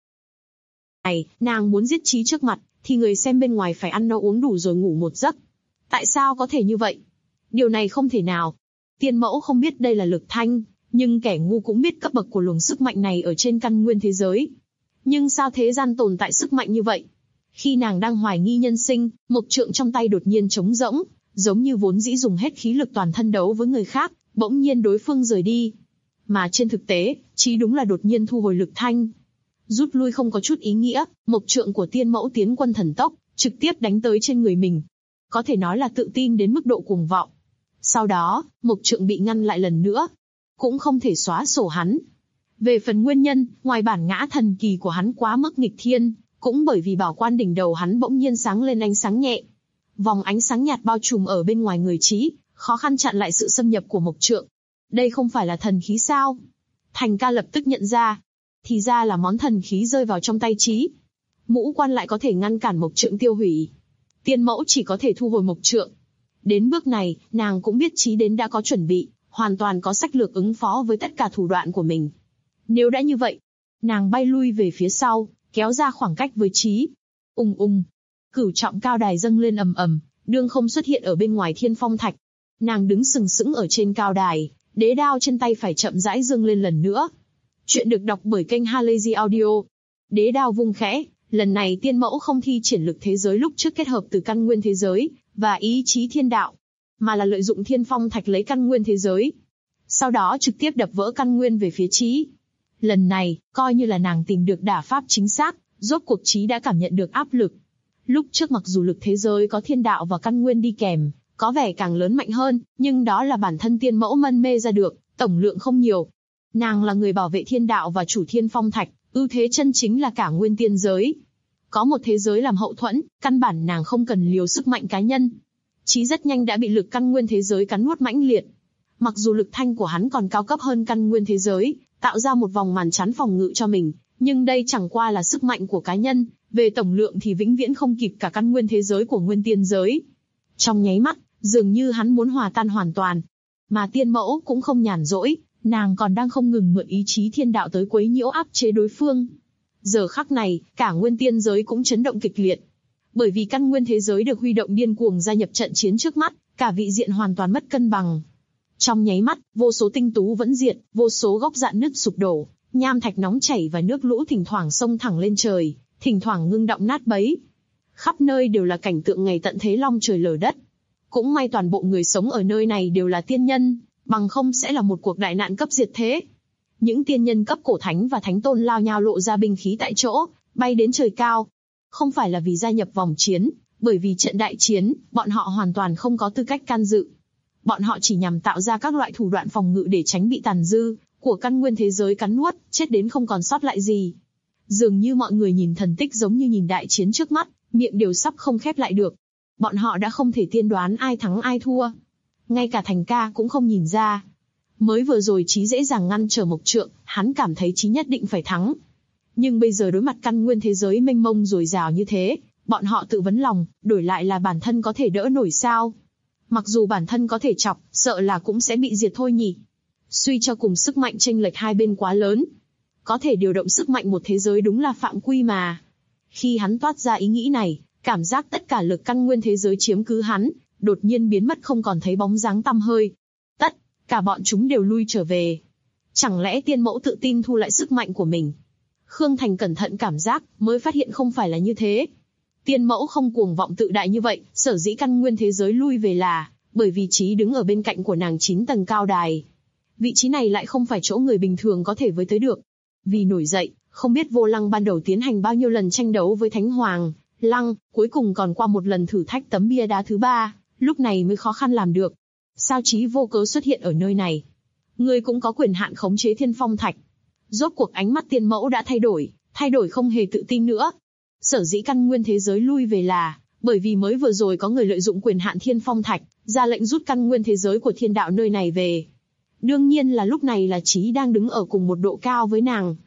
Nàng muốn giết Chí trước mặt, thì người xem bên ngoài phải ăn no uống đủ rồi ngủ một giấc. Tại sao có thể như vậy? Điều này không thể nào. Tiên mẫu không biết đây là lực thanh, nhưng kẻ ngu cũng biết cấp bậc của luồng sức mạnh này ở trên căn nguyên thế giới. Nhưng sao thế gian tồn tại sức mạnh như vậy? Khi nàng đang hoài nghi nhân sinh, mộc trượng trong tay đột nhiên trống rỗng, giống như vốn dĩ dùng hết khí lực toàn thân đấu với người khác, bỗng nhiên đối phương rời đi. Mà trên thực tế, Chí đúng là đột nhiên thu hồi lực thanh. Rút lui không có chút ý nghĩa, mộc trượng của tiên mẫu tiến quân thần tốc, trực tiếp đánh tới trên người mình. Có thể nói là tự tin đến mức độ cuồng vọng. Sau đó, mộc trượng bị ngăn lại lần nữa. Cũng không thể xóa sổ hắn. Về phần nguyên nhân, ngoài bản ngã thần kỳ của hắn quá mức nghịch thiên, cũng bởi vì bảo quan đỉnh đầu hắn bỗng nhiên sáng lên ánh sáng nhẹ. Vòng ánh sáng nhạt bao trùm ở bên ngoài người Chí, khó khăn chặn lại sự xâm nhập của mộc trượng. Đây không phải là thần khí sao? Thành ca lập tức nhận ra. Thì ra là món thần khí rơi vào trong tay Chí. Mũ quan lại có thể ngăn cản mộc trượng tiêu hủy. Tiên mẫu chỉ có thể thu hồi mộc trượng. Đến bước này, nàng cũng biết Chí đến đã có chuẩn bị, hoàn toàn có sách lược ứng phó với tất cả thủ đoạn của mình. Nếu đã như vậy, nàng bay lui về phía sau, kéo ra khoảng cách với Chí. Cửu trọng cao đài dâng lên ầm ầm, đương không xuất hiện ở bên ngoài thiên phong thạch. Nàng đứng sừng sững ở trên cao đài, đế đao trên tay phải chậm rãi dâng lên lần nữa. Chuyện được đọc bởi kênh Halazy Audio. Đế đao vung khẽ, lần này tiên mẫu không thi triển lực thế giới lúc trước kết hợp từ căn nguyên thế giới và ý chí thiên đạo, mà là lợi dụng thiên phong thạch lấy căn nguyên thế giới. Sau đó trực tiếp đập vỡ căn nguyên về phía Chí. Lần này, coi như là nàng tìm được đả pháp chính xác, rốt cuộc Chí đã cảm nhận được áp lực. Lúc trước mặc dù lực thế giới có thiên đạo và căn nguyên đi kèm, có vẻ càng lớn mạnh hơn, nhưng đó là bản thân tiên mẫu mân mê ra được, tổng lượng không nhiều. Nàng là người bảo vệ thiên đạo và chủ thiên phong thạch, ưu thế chân chính là cả nguyên tiên giới. Có một thế giới làm hậu thuẫn, căn bản nàng không cần liều sức mạnh cá nhân. Chí rất nhanh đã bị lực căn nguyên thế giới cắn nuốt mãnh liệt. Mặc dù lực thanh của hắn còn cao cấp hơn căn nguyên thế giới, tạo ra một vòng màn chắn phòng ngự cho mình, nhưng đây chẳng qua là sức mạnh của cá nhân, về tổng lượng thì vĩnh viễn không kịp cả căn nguyên thế giới của nguyên tiên giới. Trong nháy mắt, dường như hắn muốn hòa tan hoàn toàn. Mà tiên mẫu cũng không nhàn rỗi, nàng còn đang không ngừng mượn ý chí thiên đạo tới quấy nhiễu áp chế đối phương. Giờ khắc này, cả nguyên tiên giới cũng chấn động kịch liệt. Bởi vì căn nguyên thế giới được huy động điên cuồng gia nhập trận chiến trước mắt, cả vị diện hoàn toàn mất cân bằng. Trong nháy mắt, vô số tinh tú vẫn diệt, vô số góc rạn nứt sụp đổ, nham thạch nóng chảy và nước lũ thỉnh thoảng xông thẳng lên trời, thỉnh thoảng ngưng động nát bấy. Khắp nơi đều là cảnh tượng ngày tận thế long trời lở đất. Cũng may toàn bộ người sống ở nơi này đều là tiên nhân, bằng không sẽ là một cuộc đại nạn cấp diệt thế. Những tiên nhân cấp cổ thánh và thánh tôn lao nhao lộ ra binh khí tại chỗ, bay đến trời cao. Không phải là vì gia nhập vòng chiến, bởi vì trận đại chiến, bọn họ hoàn toàn không có tư cách can dự. Bọn họ chỉ nhằm tạo ra các loại thủ đoạn phòng ngự để tránh bị tàn dư của căn nguyên thế giới cắn nuốt, chết đến không còn sót lại gì. Dường như mọi người nhìn thần tích giống như nhìn đại chiến trước mắt, miệng đều sắp không khép lại được. Bọn họ đã không thể tiên đoán ai thắng ai thua. Ngay cả Thành ca cũng không nhìn ra. Mới vừa rồi Chí dễ dàng ngăn trở mộc trượng, hắn cảm thấy Chí nhất định phải thắng. Nhưng bây giờ đối mặt căn nguyên thế giới mênh mông dồi dào như thế, bọn họ tự vấn lòng, đổi lại là bản thân có thể đỡ nổi sao? Mặc dù bản thân có thể chọc, sợ là cũng sẽ bị diệt thôi nhỉ. Suy cho cùng sức mạnh chênh lệch hai bên quá lớn. Có thể điều động sức mạnh một thế giới đúng là phạm quy mà. Khi hắn toát ra ý nghĩ này, cảm giác tất cả lực căn nguyên thế giới chiếm cứ hắn, đột nhiên biến mất không còn thấy bóng dáng tăm hơi. Tất cả bọn chúng đều lui trở về. Chẳng lẽ tiên mẫu tự tin thu lại sức mạnh của mình? Khương Thành cẩn thận cảm giác, mới phát hiện không phải là như thế. Tiên mẫu không cuồng vọng tự đại như vậy, sở dĩ căn nguyên thế giới lui về là bởi vì Chí đứng ở bên cạnh của nàng 9 tầng cao đài. Vị trí này lại không phải chỗ người bình thường có thể với tới được. Vì nổi dậy, không biết Vô Lăng ban đầu tiến hành bao nhiêu lần tranh đấu với Thánh Hoàng Lăng, cuối cùng còn qua một lần thử thách tấm bia đá thứ 3, lúc này mới khó khăn làm được. Sao Chí vô cớ xuất hiện ở nơi này? Ngươi cũng có quyền hạn khống chế thiên phong thạch. Rốt cuộc ánh mắt tiên mẫu đã thay đổi không hề tự tin nữa. Sở dĩ căn nguyên thế giới lui về là bởi vì mới vừa rồi có người lợi dụng quyền hạn thiên phong thạch, ra lệnh rút căn nguyên thế giới của thiên đạo nơi này về. Đương nhiên là lúc này là Chí đang đứng ở cùng một độ cao với nàng.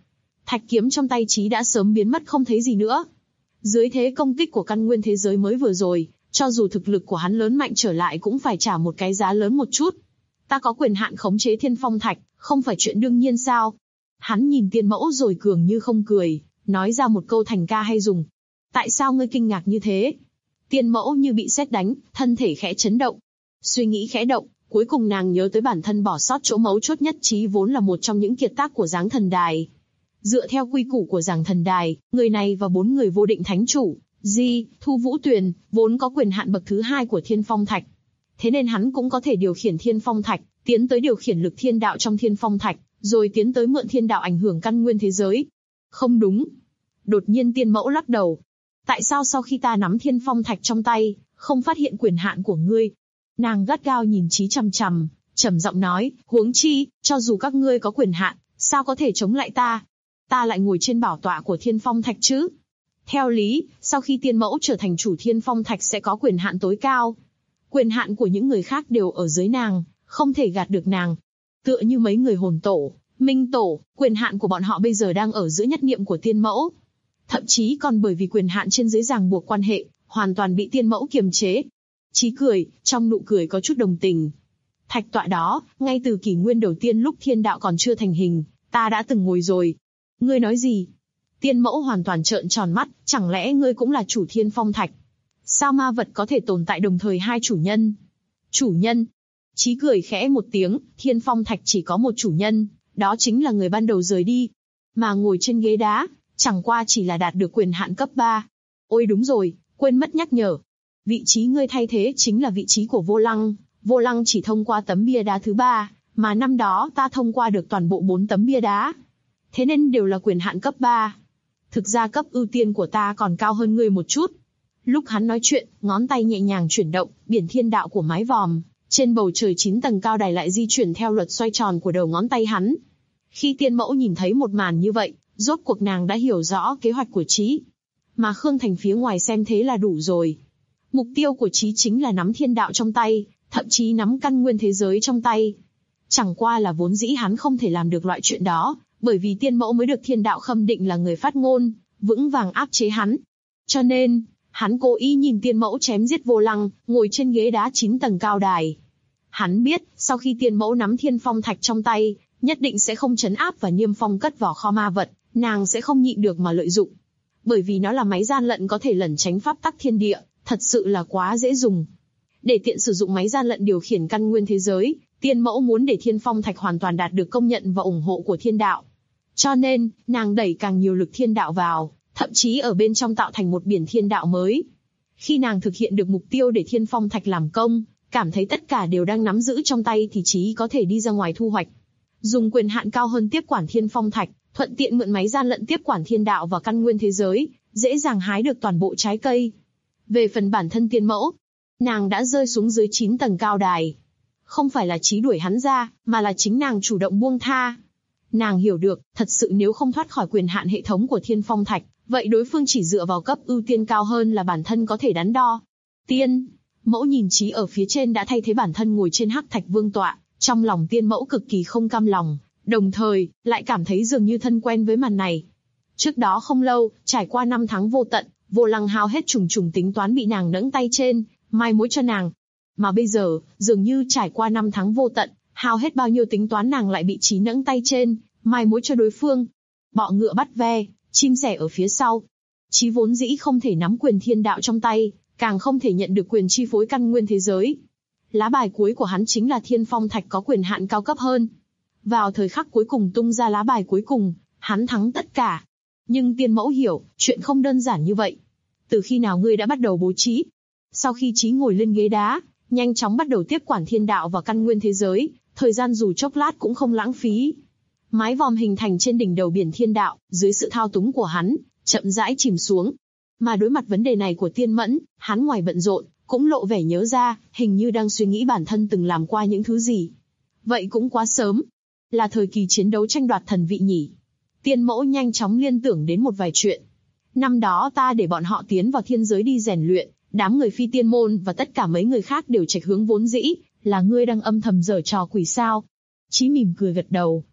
Thạch kiếm trong tay Chí đã sớm biến mất không thấy gì nữa. Dưới thế công kích của căn nguyên thế giới mới vừa rồi, cho dù thực lực của hắn lớn mạnh trở lại cũng phải trả một cái giá lớn một chút. Ta có quyền hạn khống chế thiên phong thạch, không phải chuyện đương nhiên sao? Hắn nhìn Tiên Mẫu rồi cường như không cười, nói ra một câu thành ca hay dùng. Tại sao ngươi kinh ngạc như thế? Tiên Mẫu như bị sét đánh, thân thể khẽ chấn động. Suy nghĩ khẽ động, cuối cùng nàng nhớ tới bản thân bỏ sót chỗ mấu chốt nhất. Chí vốn là một trong những kiệt tác của Giáng Thần Đài. Dựa theo quy củ của Giáng Thần Đài, người này và 4 người vô định thánh chủ, Thu Vũ Tuyền, vốn có quyền hạn bậc thứ 2 của Thiên Phong Thạch. Thế nên hắn cũng có thể điều khiển Thiên Phong Thạch, tiến tới điều khiển lực thiên đạo trong Thiên Phong Thạch, rồi tiến tới mượn thiên đạo ảnh hưởng căn nguyên thế giới. Không đúng. Đột nhiên Tiên Mẫu lắc đầu. Tại sao sau khi ta nắm Thiên Phong Thạch trong tay, không phát hiện quyền hạn của ngươi? Nàng gắt gao nhìn Chí chằm chằm, trầm giọng nói, huống chi, cho dù các ngươi có quyền hạn, sao có thể chống lại ta? Ta lại ngồi trên bảo tọa của Thiên Phong Thạch chứ? Theo lý, sau khi Tiên Mẫu trở thành chủ Thiên Phong Thạch sẽ có quyền hạn tối cao. Quyền hạn của những người khác đều ở dưới nàng, không thể gạt được nàng. Tựa như mấy người hồn tổ, minh tổ, quyền hạn của bọn họ bây giờ đang ở giữa nhất niệm của Tiên Mẫu. Thậm chí còn bởi vì quyền hạn trên dưới ràng buộc quan hệ, hoàn toàn bị Tiên Mẫu kiềm chế. Chí cười, trong nụ cười có chút đồng tình. Thạch tọa đó, ngay từ kỷ nguyên đầu tiên lúc thiên đạo còn chưa thành hình, ta đã từng ngồi rồi. Ngươi nói gì? Tiên Mẫu hoàn toàn trợn tròn mắt, chẳng lẽ ngươi cũng là chủ Thiên Phong Thạch? Sao ma vật có thể tồn tại đồng thời hai chủ nhân? Chủ nhân? Chí cười khẽ một tiếng, Thiên Phong Thạch chỉ có một chủ nhân, đó chính là người ban đầu rời đi. Mà ngồi trên ghế đá, chẳng qua chỉ là đạt được quyền hạn cấp 3. Ôi đúng rồi, quên mất nhắc nhở. Vị trí ngươi thay thế chính là vị trí của Vô Lăng. Vô Lăng chỉ thông qua tấm bia đá thứ 3, mà năm đó ta thông qua được toàn bộ 4 tấm bia đá. Thế nên đều là quyền hạn cấp 3. Thực ra cấp ưu tiên của ta còn cao hơn ngươi một chút. Lúc hắn nói chuyện, ngón tay nhẹ nhàng chuyển động, biển thiên đạo của mái vòm, trên bầu trời 9 tầng cao đài lại di chuyển theo luật xoay tròn của đầu ngón tay hắn. Khi Tiên Mẫu nhìn thấy một màn như vậy, rốt cuộc nàng đã hiểu rõ kế hoạch của Chí. Mà Khương Thành phía ngoài xem thế là đủ rồi. Mục tiêu của Chí chính là nắm thiên đạo trong tay, thậm chí nắm căn nguyên thế giới trong tay. Chẳng qua là vốn dĩ hắn không thể làm được loại chuyện đó, bởi vì Tiên Mẫu mới được thiên đạo khâm định là người phát ngôn, vững vàng áp chế hắn. Cho nên, hắn cố ý nhìn Tiên Mẫu chém giết Vô Lăng, ngồi trên ghế đá 9 tầng cao đài. Hắn biết, sau khi Tiên Mẫu nắm Thiên Phong Thạch trong tay, nhất định sẽ không trấn áp và niêm phong cất vào kho ma vật, nàng sẽ không nhịn được mà lợi dụng. Bởi vì nó là máy gian lận có thể lẩn tránh pháp tắc thiên địa, thật sự là quá dễ dùng. Để tiện sử dụng máy gian lận điều khiển căn nguyên thế giới, Tiên Mẫu muốn để Thiên Phong Thạch hoàn toàn đạt được công nhận và ủng hộ của thiên đạo. Cho nên, nàng đẩy càng nhiều lực thiên đạo vào, thậm chí ở bên trong tạo thành một biển thiên đạo mới. Khi nàng thực hiện được mục tiêu để Thiên Phong Thạch làm công, cảm thấy tất cả đều đang nắm giữ trong tay thì Chí có thể đi ra ngoài thu hoạch. Dùng quyền hạn cao hơn tiếp quản Thiên Phong Thạch, thuận tiện mượn máy gian lận tiếp quản thiên đạo và căn nguyên thế giới, dễ dàng hái được toàn bộ trái cây. Về phần bản thân Tiên Mẫu, nàng đã rơi xuống dưới 9 tầng cao đài. Không phải là Chí đuổi hắn ra, mà là chính nàng chủ động buông tha. Nàng hiểu được, thật sự nếu không thoát khỏi quyền hạn hệ thống của Thiên Phong Thạch, vậy đối phương chỉ dựa vào cấp ưu tiên cao hơn là bản thân có thể đắn đo. Tiên Mẫu nhìn Chí ở phía trên đã thay thế bản thân ngồi trên Hắc Thạch Vương tọa, trong lòng Tiên Mẫu cực kỳ không cam lòng, đồng thời lại cảm thấy dường như thân quen với màn này. Trước đó không lâu, trải qua 5 tháng vô tận, Vô Lăng hao hết trùng trùng tính toán bị nàng nẫng tay trên, mai mối cho nàng. Mà bây giờ, dường như trải qua 5 tháng vô tận, hao hết bao nhiêu tính toán nàng lại bị Chí nẫng tay trên, mai mối cho đối phương. Bọ ngựa bắt ve, chim sẻ ở phía sau. Chí vốn dĩ không thể nắm quyền thiên đạo trong tay, càng không thể nhận được quyền chi phối căn nguyên thế giới. Lá bài cuối của hắn chính là Thiên Phong Thạch có quyền hạn cao cấp hơn. Vào thời khắc cuối cùng tung ra lá bài cuối cùng, hắn thắng tất cả. Nhưng Tiên Mẫu hiểu, chuyện không đơn giản như vậy. Từ khi nào ngươi đã bắt đầu bố trí? Sau khi Chí ngồi lên ghế đá, nhanh chóng bắt đầu tiếp quản thiên đạo và căn nguyên thế giới, thời gian dù chốc lát cũng không lãng phí. Mái vòm hình thành trên đỉnh đầu biển thiên đạo, dưới sự thao túng của hắn, chậm rãi chìm xuống. Mà đối mặt vấn đề này của Tiên Mẫn, hắn ngoài bận rộn, cũng lộ vẻ nhớ ra, hình như đang suy nghĩ bản thân từng làm qua những thứ gì. Vậy cũng quá sớm. Là thời kỳ chiến đấu tranh đoạt thần vị nhỉ? Tiên Mẫu nhanh chóng liên tưởng đến một vài chuyện. Năm đó ta để bọn họ tiến vào thiên giới đi rèn luyện, đám người Phi Tiên Môn và tất cả mấy người khác đều chệch hướng vốn dĩ, là ngươi đang âm thầm giở trò quỷ sao? Chí mỉm cười gật đầu,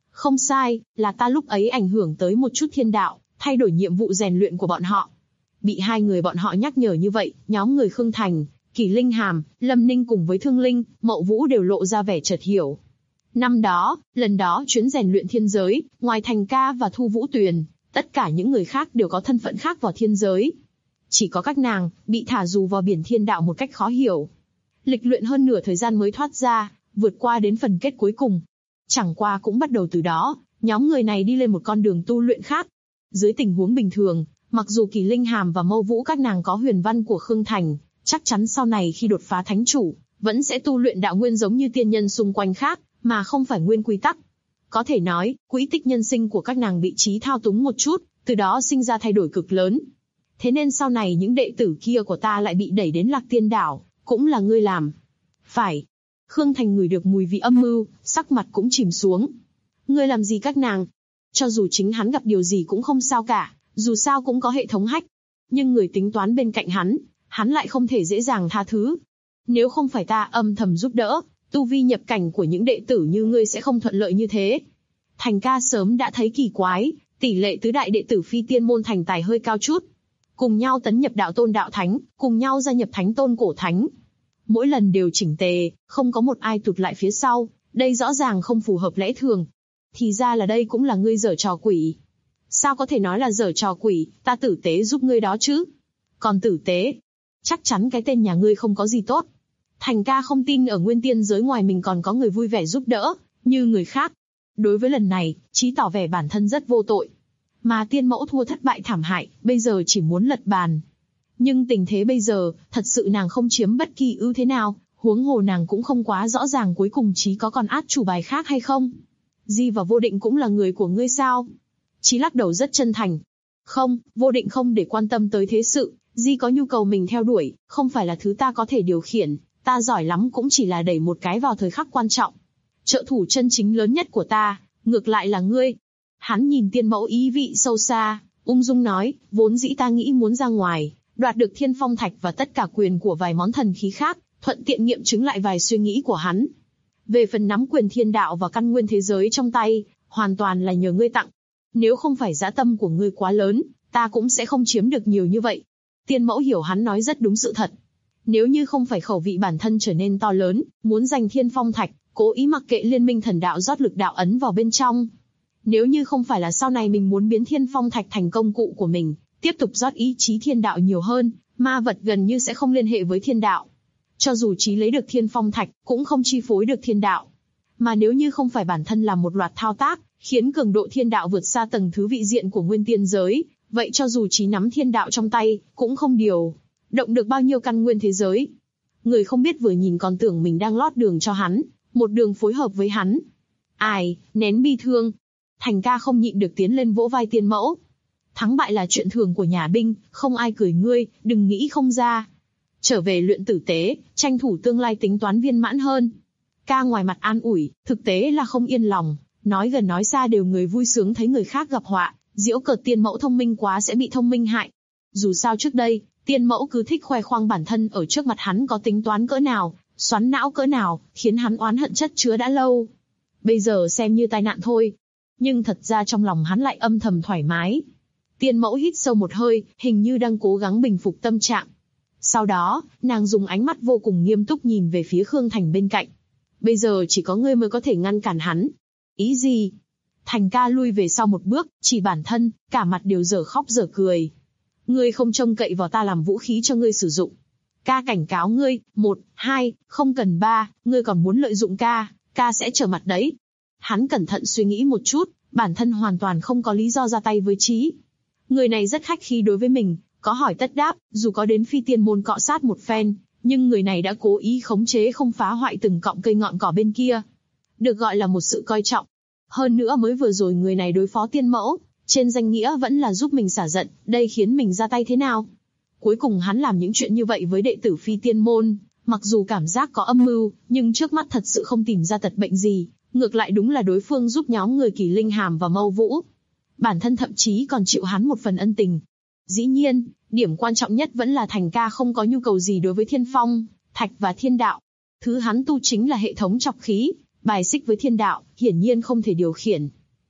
Không sai, là ta lúc ấy ảnh hưởng tới một chút thiên đạo, thay đổi nhiệm vụ rèn luyện của bọn họ. Bị hai người bọn họ nhắc nhở như vậy, nhóm người Khương Thành, Kỷ Linh Hàm, Lâm Ninh cùng với Thương Linh, Mậu Vũ đều lộ ra vẻ chợt hiểu. Năm đó, lần đó chuyến rèn luyện thiên giới, ngoài Thành Ca và Thu Vũ Tuyền, tất cả những người khác đều có thân phận khác vào thiên giới. Chỉ có các nàng, bị thả dù vào biển thiên đạo một cách khó hiểu. Lịch luyện hơn nửa thời gian mới thoát ra, vượt qua đến phần kết cuối cùng. Chẳng qua cũng bắt đầu từ đó, nhóm người này đi lên một con đường tu luyện khác. Dưới tình huống bình thường, mặc dù Kỷ Linh Hàm và Mâu Vũ các nàng có huyền văn của Khương Thành, chắc chắn sau này khi đột phá thánh chủ, vẫn sẽ tu luyện đạo nguyên giống như tiên nhân xung quanh khác, mà không phải nguyên quy tắc. Có thể nói, quỹ tích nhân sinh của các nàng bị trí thao túng một chút, từ đó sinh ra thay đổi cực lớn. Thế nên sau này những đệ tử kia của ta lại bị đẩy đến Lạc Tiên Đảo, cũng là ngươi làm. Phải. Khương Thành ngửi được mùi vị âm mưu, sắc mặt cũng chìm xuống. Ngươi làm gì các nàng? Cho dù chính hắn gặp điều gì cũng không sao cả, dù sao cũng có hệ thống hack. Nhưng người tính toán bên cạnh hắn lại không thể dễ dàng tha thứ. Nếu không phải ta âm thầm giúp đỡ, tu vi nhập cảnh của những đệ tử như ngươi sẽ không thuận lợi như thế. Thành Ca sớm đã thấy kỳ quái, tỷ lệ tứ đại đệ tử phi tiên môn thành tài hơi cao chút. Cùng nhau tấn nhập đạo tôn đạo thánh, cùng nhau gia nhập thánh tôn cổ thánh. Mỗi lần đều chỉnh tề, không có một ai tụt lại phía sau, đây rõ ràng không phù hợp lẽ thường. Thì ra là đây cũng là ngươi giở trò quỷ. Sao có thể nói là giở trò quỷ, ta tử tế giúp ngươi đó chứ. Còn tử tế, chắc chắn cái tên nhà ngươi không có gì tốt. Thành Ca không tin ở nguyên tiên giới ngoài mình còn có người vui vẻ giúp đỡ, như người khác. Đối với lần này, Chí tỏ vẻ bản thân rất vô tội. Mà tiên mẫu thua thất bại thảm hại, bây giờ chỉ muốn lật bàn. Nhưng tình thế bây giờ, thật sự nàng không chiếm bất kỳ ưu thế nào, huống hồ nàng cũng không quá rõ ràng cuối cùng Chí có còn át chủ bài khác hay không. Di và Vô Định cũng là người của ngươi sao? Chí lắc đầu rất chân thành. Không, Vô Định không để quan tâm tới thế sự, Di có nhu cầu mình theo đuổi, không phải là thứ ta có thể điều khiển, ta giỏi lắm cũng chỉ là đẩy một cái vào thời khắc quan trọng. Trợ thủ chân chính lớn nhất của ta, ngược lại là ngươi. Hắn nhìn tiên mẫu ý vị sâu xa, ung dung nói, vốn dĩ ta nghĩ muốn ra ngoài, đoạt được thiên phong thạch và tất cả quyền của vài món thần khí khác, thuận tiện nghiệm chứng lại vài suy nghĩ của hắn. Về phần nắm quyền thiên đạo và căn nguyên thế giới trong tay, hoàn toàn là nhờ ngươi tặng. Nếu không phải dã tâm của ngươi quá lớn, ta cũng sẽ không chiếm được nhiều như vậy. Tiên mẫu hiểu hắn nói rất đúng sự thật. Nếu như không phải khẩu vị bản thân trở nên to lớn, muốn giành thiên phong thạch, cố ý mặc kệ liên minh thần đạo rót lực đạo ấn vào bên trong. Nếu như không phải là sau này mình muốn biến thiên phong thạch thành công cụ của mình, tiếp tục rót ý chí thiên đạo nhiều hơn, ma vật gần như sẽ không liên hệ với thiên đạo. Cho dù Chí lấy được thiên phong thạch, cũng không chi phối được thiên đạo. Mà nếu như không phải bản thân làm một loạt thao tác, khiến cường độ thiên đạo vượt xa tầng thứ vị diện của nguyên tiên giới, vậy cho dù Chí nắm thiên đạo trong tay, cũng không điều động được bao nhiêu căn nguyên thế giới. Người không biết vừa nhìn còn tưởng mình đang lót đường cho hắn, một đường phối hợp với hắn. Ai, nén bi thương. Thành Ca không nhịn được tiến lên vỗ vai tiên mẫu. Thắng bại là chuyện thường của nhà binh, không ai cười ngươi, đừng nghĩ không ra. Trở về luyện tử tế, tranh thủ tương lai tính toán viên mãn hơn. Ca ngoài mặt an ủi, thực tế là không yên lòng, nói gần nói xa đều người vui sướng thấy người khác gặp họa, giễu cợt tiên mẫu thông minh quá sẽ bị thông minh hại. Dù sao trước đây, tiên mẫu cứ thích khoe khoang bản thân ở trước mặt hắn có tính toán cỡ nào, xoắn não cỡ nào, khiến hắn oán hận chất chứa đã lâu. Bây giờ xem như tai nạn thôi. Nhưng thật ra trong lòng hắn lại âm thầm thoải mái. Tiên mẫu hít sâu một hơi, hình như đang cố gắng bình phục tâm trạng. Sau đó, nàng dùng ánh mắt vô cùng nghiêm túc nhìn về phía Khương Thành bên cạnh. Bây giờ chỉ có ngươi mới có thể ngăn cản hắn. Ý gì? Thành Ca lui về sau một bước, chỉ bản thân, cả mặt đều dở khóc dở cười. Ngươi không trông cậy vào ta làm vũ khí cho ngươi sử dụng. Ca cảnh cáo ngươi, 1, 2, không cần 3, ngươi còn muốn lợi dụng ca sẽ trở mặt đấy. Hắn cẩn thận suy nghĩ một chút, bản thân hoàn toàn không có lý do ra tay với Chí. Người này rất khách khí đối với mình, có hỏi tất đáp, dù có đến phi tiên môn cọ sát một phen, nhưng người này đã cố ý khống chế không phá hoại từng cọng cây ngọn cỏ bên kia. Được gọi là một sự coi trọng. Hơn nữa mới vừa rồi người này đối phó tiên mẫu, trên danh nghĩa vẫn là giúp mình xả giận, đây khiến mình ra tay thế nào? Cuối cùng hắn làm những chuyện như vậy với đệ tử phi tiên môn, mặc dù cảm giác có âm mưu, nhưng trước mắt thật sự không tìm ra tật bệnh gì, ngược lại đúng là đối phương giúp nhóm người Kỷ Linh Hàm và Mâu Vũ. Bản thân thậm chí còn chịu hắn một phần ân tình. Dĩ nhiên, điểm quan trọng nhất vẫn là Thành Ca không có nhu cầu gì đối với thiên phong, thạch và thiên đạo. Thứ hắn tu chính là hệ thống chọc khí, bài xích với thiên đạo, hiển nhiên không thể điều khiển.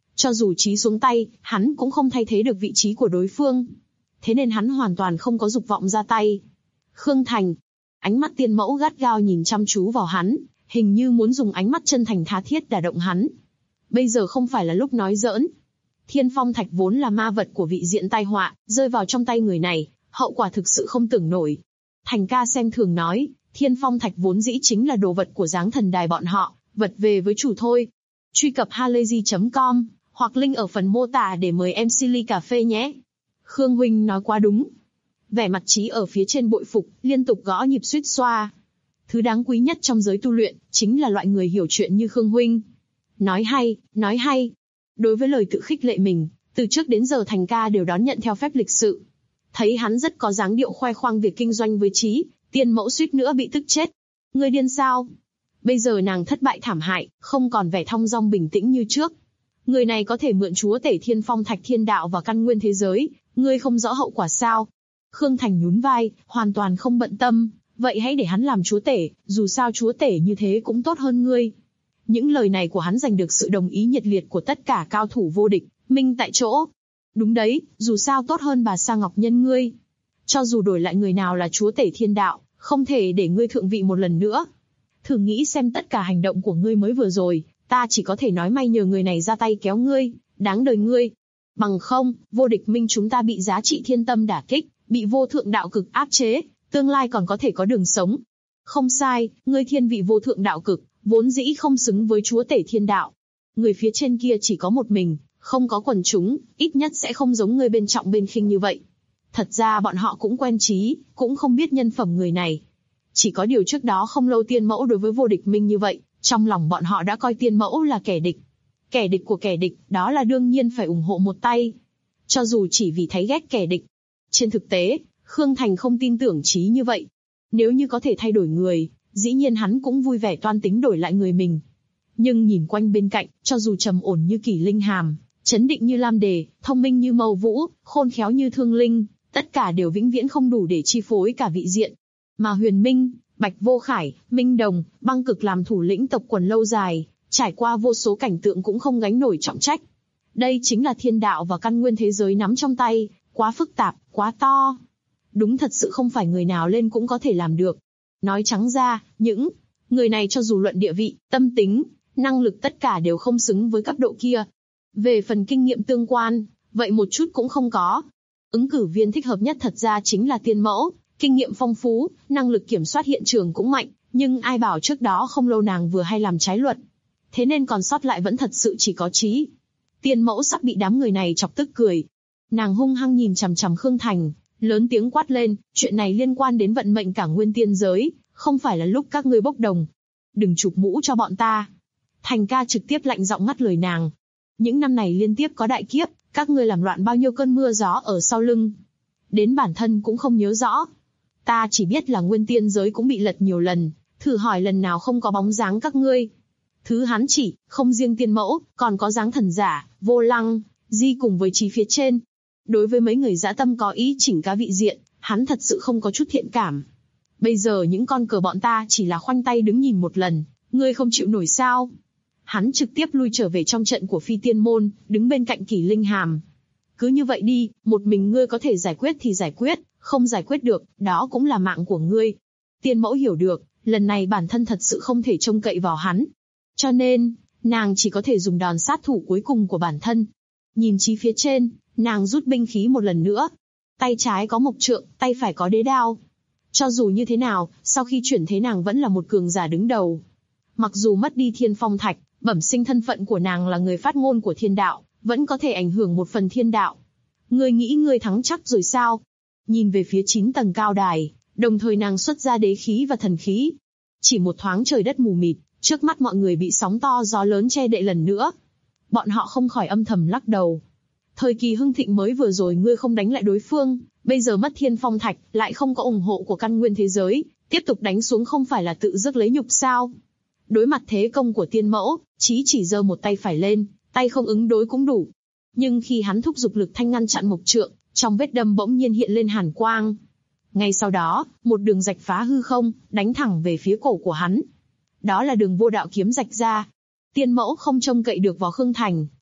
Cho dù chí xuống tay, hắn cũng không thay thế được vị trí của đối phương. Thế nên hắn hoàn toàn không có dục vọng ra tay. Khương Thành. Ánh mắt tiên mẫu gắt gao nhìn chăm chú vào hắn, hình như muốn dùng ánh mắt chân thành tha thiết đả động hắn. Bây giờ không phải là lúc nói giỡn. Thiên phong thạch vốn là ma vật của vị diện tai họa, rơi vào trong tay người này, hậu quả thực sự không tưởng nổi. Thành ca xem thường nói, thiên phong thạch vốn dĩ chính là đồ vật của giáng thần đài bọn họ, vật về với chủ thôi. Truy cập halayzi.com, hoặc link ở phần mô tả để mời MC ly cà phê nhé. Khương huynh nói quá đúng. Vẻ mặt Chí ở phía trên bội phục, liên tục gõ nhịp suýt xoa. Thứ đáng quý nhất trong giới tu luyện, chính là loại người hiểu chuyện như Khương huynh. Nói hay, nói hay. Đối với lời tự khích lệ mình, từ trước đến giờ Thành ca đều đón nhận theo phép lịch sự. Thấy hắn rất có dáng điệu khoe khoang việc kinh doanh với Chí, tiên mẫu suýt nữa bị tức chết. Ngươi điên sao? Bây giờ nàng thất bại thảm hại, không còn vẻ thong dong bình tĩnh như trước. Người này có thể mượn chúa tể thiên phong thạch thiên đạo và căn nguyên thế giới, ngươi không rõ hậu quả sao? Khương Thành nhún vai, hoàn toàn không bận tâm, vậy hãy để hắn làm chúa tể, dù sao chúa tể như thế cũng tốt hơn ngươi. Những lời này của hắn giành được sự đồng ý nhiệt liệt của tất cả cao thủ vô địch, minh tại chỗ. Đúng đấy, dù sao tốt hơn bà Sa Ngọc Nhân ngươi. Cho dù đổi lại người nào là chúa tể thiên đạo, không thể để ngươi thượng vị một lần nữa. Thử nghĩ xem tất cả hành động của ngươi mới vừa rồi, ta chỉ có thể nói may nhờ người này ra tay kéo ngươi, đáng đời ngươi. Bằng không, vô địch minh chúng ta bị giá trị thiên tâm đả kích, bị vô thượng đạo cực áp chế, tương lai còn có thể có đường sống. Không sai, ngươi thiên vị vô thượng đạo cực, vốn dĩ không xứng với chúa tể thiên đạo. Người phía trên kia chỉ có một mình, không có quần chúng, ít nhất sẽ không giống ngươi bên trọng bên khinh như vậy. Thật ra bọn họ cũng quen Chí, cũng không biết nhân phẩm người này. Chỉ có điều trước đó không lâu tiên mẫu đối với vô địch minh như vậy, trong lòng bọn họ đã coi tiên mẫu là kẻ địch. Kẻ địch của kẻ địch, đó là đương nhiên phải ủng hộ một tay. Cho dù chỉ vì thấy ghét kẻ địch. Trên thực tế, Khương Thành không tin tưởng Chí như vậy. Nếu như có thể thay đổi người, dĩ nhiên hắn cũng vui vẻ toan tính đổi lại người mình. Nhưng nhìn quanh bên cạnh, cho dù trầm ổn như Kỷ Linh Hàm, chấn định như Lam Đề, thông minh như Mâu Vũ, khôn khéo như Thương Linh, tất cả đều vĩnh viễn không đủ để chi phối cả vị diện. Mà Huyền Minh, Bạch Vô Khải, Minh Đồng, Băng Cực làm thủ lĩnh tộc quần lâu dài, trải qua vô số cảnh tượng cũng không gánh nổi trọng trách. Đây chính là thiên đạo và căn nguyên thế giới nắm trong tay, quá phức tạp, quá to. Đúng thật sự không phải người nào lên cũng có thể làm được. Nói trắng ra, những người này cho dù luận địa vị, tâm tính, năng lực tất cả đều không xứng với cấp độ kia. Về phần kinh nghiệm tương quan, vậy một chút cũng không có. Ứng cử viên thích hợp nhất thật ra chính là tiên mẫu, kinh nghiệm phong phú, năng lực kiểm soát hiện trường cũng mạnh, nhưng ai bảo trước đó không lâu nàng vừa hay làm trái luật. Thế nên còn sót lại vẫn thật sự chỉ có Chí. Tiên mẫu sắp bị đám người này chọc tức cười. Nàng hung hăng nhìn chằm chằm Khương Thành, lớn tiếng quát lên, chuyện này liên quan đến vận mệnh cả nguyên tiên giới, không phải là lúc các ngươi bốc đồng. Đừng chụp mũ cho bọn ta. Thành ca trực tiếp lạnh giọng ngắt lời nàng. Những năm này liên tiếp có đại kiếp, các ngươi làm loạn bao nhiêu cơn mưa gió ở sau lưng. Đến bản thân cũng không nhớ rõ. Ta chỉ biết là nguyên tiên giới cũng bị lật nhiều lần, thử hỏi lần nào không có bóng dáng các ngươi. Thứ hắn chỉ, không riêng tiên mẫu, còn có dáng thần giả, Vô Lăng, Di cùng với Chí phía trên. Đối với mấy người dã tâm có ý chỉnh cá vị diện, hắn thật sự không có chút thiện cảm. Bây giờ những con cờ bọn ta chỉ là khoanh tay đứng nhìn một lần, ngươi không chịu nổi sao? Hắn trực tiếp lui trở về trong trận của Phi Tiên Môn, đứng bên cạnh Kỷ Linh Hàm. Cứ như vậy đi, một mình ngươi có thể giải quyết thì giải quyết, không giải quyết được, đó cũng là mạng của ngươi. Tiên mẫu hiểu được, lần này bản thân thật sự không thể trông cậy vào hắn. Cho nên, nàng chỉ có thể dùng đòn sát thủ cuối cùng của bản thân. Nhìn Chí phía trên, nàng rút binh khí một lần nữa. Tay trái có mộc trượng, tay phải có đế đao. Cho dù như thế nào, sau khi chuyển thế nàng vẫn là một cường giả đứng đầu. Mặc dù mất đi thiên phong thạch, bẩm sinh thân phận của nàng là người phát ngôn của thiên đạo, vẫn có thể ảnh hưởng một phần thiên đạo. Ngươi nghĩ ngươi thắng chắc rồi sao? Nhìn về phía 9 tầng cao đài, đồng thời nàng xuất ra đế khí và thần khí. Chỉ một thoáng trời đất mù mịt, trước mắt mọi người bị sóng to gió lớn che đậy lần nữa. Bọn họ không khỏi âm thầm lắc đầu. Thời kỳ hưng thịnh mới vừa rồi ngươi không đánh lại đối phương, bây giờ mất thiên phong thạch, lại không có ủng hộ của căn nguyên thế giới, tiếp tục đánh xuống không phải là tự rước lấy nhục sao? Đối mặt thế công của tiên mẫu, Chí chỉ giơ một tay phải lên, tay không ứng đối cũng đủ. Nhưng khi hắn thúc giục lực thanh ngăn chặn mộc trượng, trong vết đâm bỗng nhiên hiện lên hàn quang. Ngay sau đó, một đường rạch phá hư không, đánh thẳng về phía cổ của hắn. Đó là đường vô đạo kiếm rạch ra. Tiên mẫu không trông cậy được vào Khương Thành,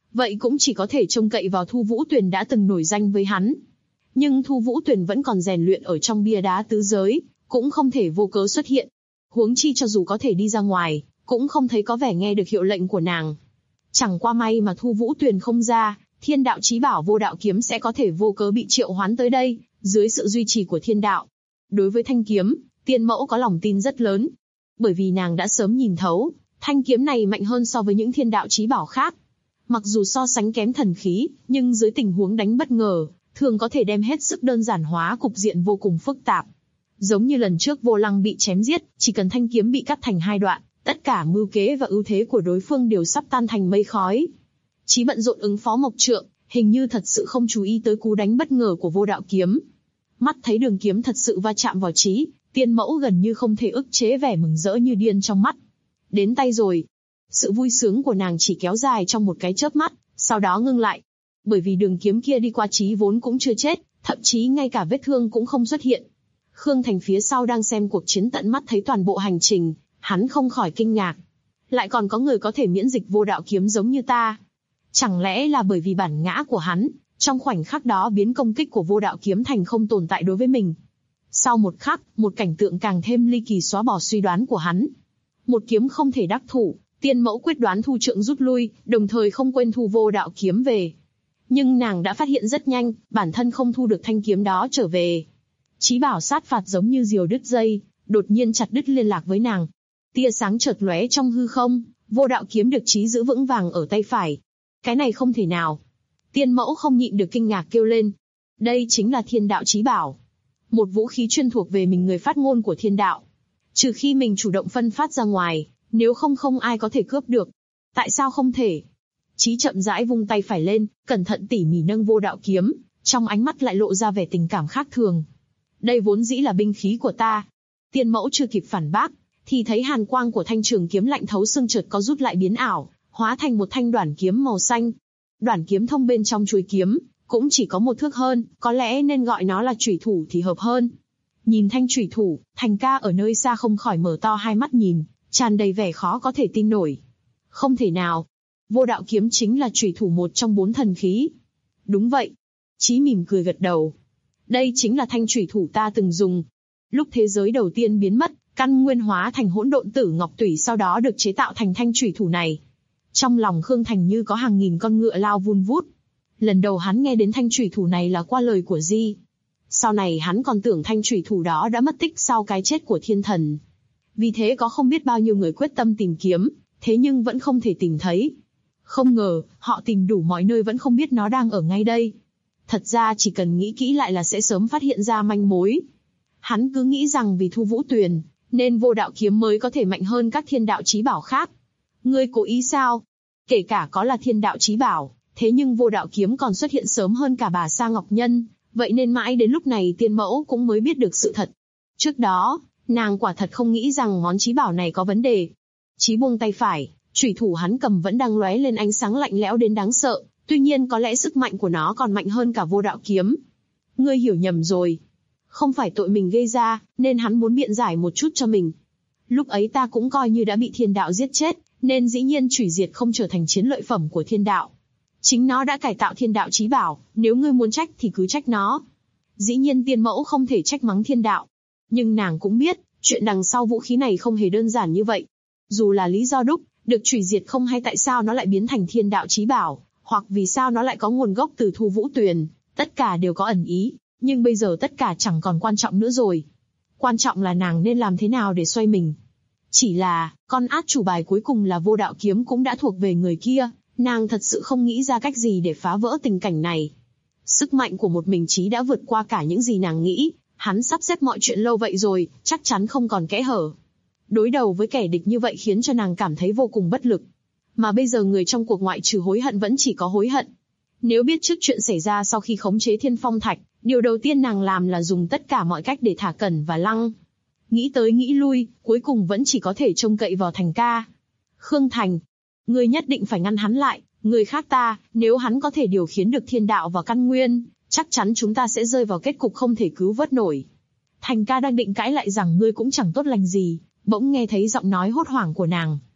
vậy cũng chỉ có thể trông cậy vào Thu Vũ Tuyền đã từng nổi danh với hắn. Nhưng Thu Vũ Tuyền vẫn còn rèn luyện ở trong bia đá tứ giới, cũng không thể vô cớ xuất hiện. Huống chi cho dù có thể đi ra ngoài, cũng không thấy có vẻ nghe được hiệu lệnh của nàng. Chẳng qua may mà Thu Vũ Tuyền không ra, Thiên Đạo Chí Bảo Vô Đạo Kiếm sẽ có thể vô cớ bị triệu hoán tới đây, dưới sự duy trì của thiên đạo. Đối với thanh kiếm, Tiên Mẫu có lòng tin rất lớn. Bởi vì nàng đã sớm nhìn thấu, thanh kiếm này mạnh hơn so với những Thiên Đạo Chí Bảo khác. Mặc dù so sánh kém thần khí, nhưng dưới tình huống đánh bất ngờ, thường có thể đem hết sức đơn giản hóa cục diện vô cùng phức tạp. Giống như lần trước Vô Lăng bị chém giết, chỉ cần thanh kiếm bị cắt thành hai đoạn, tất cả mưu kế và ưu thế của đối phương đều sắp tan thành mây khói. Chí bận rộn ứng phó Mộc Trượng, hình như thật sự không chú ý tới cú đánh bất ngờ của Vô Đạo Kiếm. Mắt thấy đường kiếm thật sự va chạm vào Chí, Tiên Mẫu gần như không thể ức chế vẻ mừng rỡ như điên trong mắt. Đến tay rồi. Sự vui sướng của nàng chỉ kéo dài trong một cái chớp mắt, sau đó ngưng lại. Bởi vì đường kiếm kia đi qua Chí vốn cũng chưa chết, thậm chí ngay cả vết thương cũng không xuất hiện. Khương Thành phía sau đang xem cuộc chiến tận mắt thấy toàn bộ hành trình, hắn không khỏi kinh ngạc. Lại còn có người có thể miễn dịch Vô Đạo Kiếm giống như ta. Chẳng lẽ là bởi vì bản ngã của hắn, trong khoảnh khắc đó biến công kích của Vô Đạo Kiếm thành không tồn tại đối với mình. Sau một khắc, một cảnh tượng càng thêm ly kỳ xóa bỏ suy đoán của hắn. Một kiếm không thể đắc thủ, Tiên Mẫu quyết đoán thu trượng rút lui, đồng thời không quên thu Vô Đạo Kiếm về. Nhưng nàng đã phát hiện rất nhanh, bản thân không thu được thanh kiếm đó trở về. Chí bảo sát phạt giống như diều đứt dây, đột nhiên chặt đứt liên lạc với nàng. Tia sáng chợt lóe trong hư không, Vô Đạo Kiếm được Chí giữ vững vàng ở tay phải. Cái này không thể nào. Tiên Mẫu không nhịn được kinh ngạc kêu lên. Đây chính là Thiên Đạo Chí Bảo. Một vũ khí chuyên thuộc về mình người phát ngôn của thiên đạo. Trừ khi mình chủ động phân phát ra ngoài, nếu không không ai có thể cướp được. Tại sao không thể? Chí chậm rãi vung tay phải lên, cẩn thận tỉ mỉ nâng Vô Đạo Kiếm, trong ánh mắt lại lộ ra vẻ tình cảm khác thường. Đây vốn dĩ là binh khí của ta. Tiên Mẫu chưa kịp phản bác, thì thấy hàn quang của thanh trường kiếm lạnh thấu xương chợt có rút lại biến ảo, hóa thành một thanh đoản kiếm màu xanh. Đoản kiếm thông bên trong chuôi kiếm, cũng chỉ có 1 thước hơn, có lẽ nên gọi nó là chủy thủ thì hợp hơn. Nhìn thanh chủy thủ, Thành ca ở nơi xa không khỏi mở to hai mắt nhìn, tràn đầy vẻ khó có thể tin nổi. Không thể nào. Vô Đạo Kiếm chính là chủy thủ một trong 4 thần khí. Đúng vậy. Chí mỉm cười gật đầu. Đây chính là thanh chủy thủ ta từng dùng. Lúc thế giới đầu tiên biến mất, căn nguyên hóa thành hỗn độn tử ngọc tủy sau đó được chế tạo thành thanh chủy thủ này. Trong lòng Khương Thành như có hàng nghìn con ngựa lao vun vút. Lần đầu hắn nghe đến thanh chủy thủ này là qua lời của Di. Sau này hắn còn tưởng thanh chủy thủ đó đã mất tích sau cái chết của thiên thần. Vì thế có không biết bao nhiêu người quyết tâm tìm kiếm, thế nhưng vẫn không thể tìm thấy. Không ngờ, họ tìm đủ mọi nơi vẫn không biết nó đang ở ngay đây. Thật ra chỉ cần nghĩ kỹ lại là sẽ sớm phát hiện ra manh mối. Hắn cứ nghĩ rằng vì Thu Vũ Tuyền, nên Vô Đạo Kiếm mới có thể mạnh hơn các Thiên Đạo Chí Bảo khác. Ngươi cố ý sao? Kể cả có là Thiên Đạo Chí Bảo, thế nhưng Vô Đạo Kiếm còn xuất hiện sớm hơn cả bà Sa Ngọc Nhân, vậy nên mãi đến lúc này Tiên Mẫu cũng mới biết được sự thật. Trước đó, nàng quả thật không nghĩ rằng món chí bảo này có vấn đề. Chí buông tay phải, chủy thủ hắn cầm vẫn đang lóe lên ánh sáng lạnh lẽo đến đáng sợ, tuy nhiên có lẽ sức mạnh của nó còn mạnh hơn cả Vô Đạo Kiếm. Ngươi hiểu nhầm rồi. Không phải tội mình gây ra, nên hắn muốn biện giải một chút cho mình. Lúc ấy ta cũng coi như đã bị thiên đạo giết chết, nên dĩ nhiên chủy diệt không trở thành chiến lợi phẩm của thiên đạo. Chính nó đã cải tạo Thiên Đạo Chí Bảo, nếu ngươi muốn trách thì cứ trách nó. Dĩ nhiên Tiên Mẫu không thể trách mắng thiên đạo. Nhưng nàng cũng biết, chuyện đằng sau vũ khí này không hề đơn giản như vậy. Dù là lý do đúc, được chủy diệt không hay tại sao nó lại biến thành Thiên Đạo Chí Bảo, hoặc vì sao nó lại có nguồn gốc từ Thu Vũ Tuyền, tất cả đều có ẩn ý. Nhưng bây giờ tất cả chẳng còn quan trọng nữa rồi. Quan trọng là nàng nên làm thế nào để xoay mình. Chỉ là, con át chủ bài cuối cùng là Vô Đạo Kiếm cũng đã thuộc về người kia. Nàng thật sự không nghĩ ra cách gì để phá vỡ tình cảnh này. Sức mạnh của một mình Chí đã vượt qua cả những gì nàng nghĩ, hắn sắp xếp mọi chuyện lâu vậy rồi, chắc chắn không còn kẽ hở. Đối đầu với kẻ địch như vậy khiến cho nàng cảm thấy vô cùng bất lực. Mà bây giờ người trong cuộc ngoại trừ hối hận vẫn chỉ có hối hận. Nếu biết trước chuyện xảy ra sau khi khống chế Thiên Phong Thạch, điều đầu tiên nàng làm là dùng tất cả mọi cách để thả Cẩn và Lăng. Nghĩ tới nghĩ lui, cuối cùng vẫn chỉ có thể trông cậy vào Thành ca. Khương Thành, ngươi nhất định phải ngăn hắn lại, người khác ta, nếu hắn có thể điều khiển được thiên đạo và căn nguyên, chắc chắn chúng ta sẽ rơi vào kết cục không thể cứu vớt nổi. Thành ca đang định cãi lại rằng ngươi cũng chẳng tốt lành gì, bỗng nghe thấy giọng nói hốt hoảng của nàng.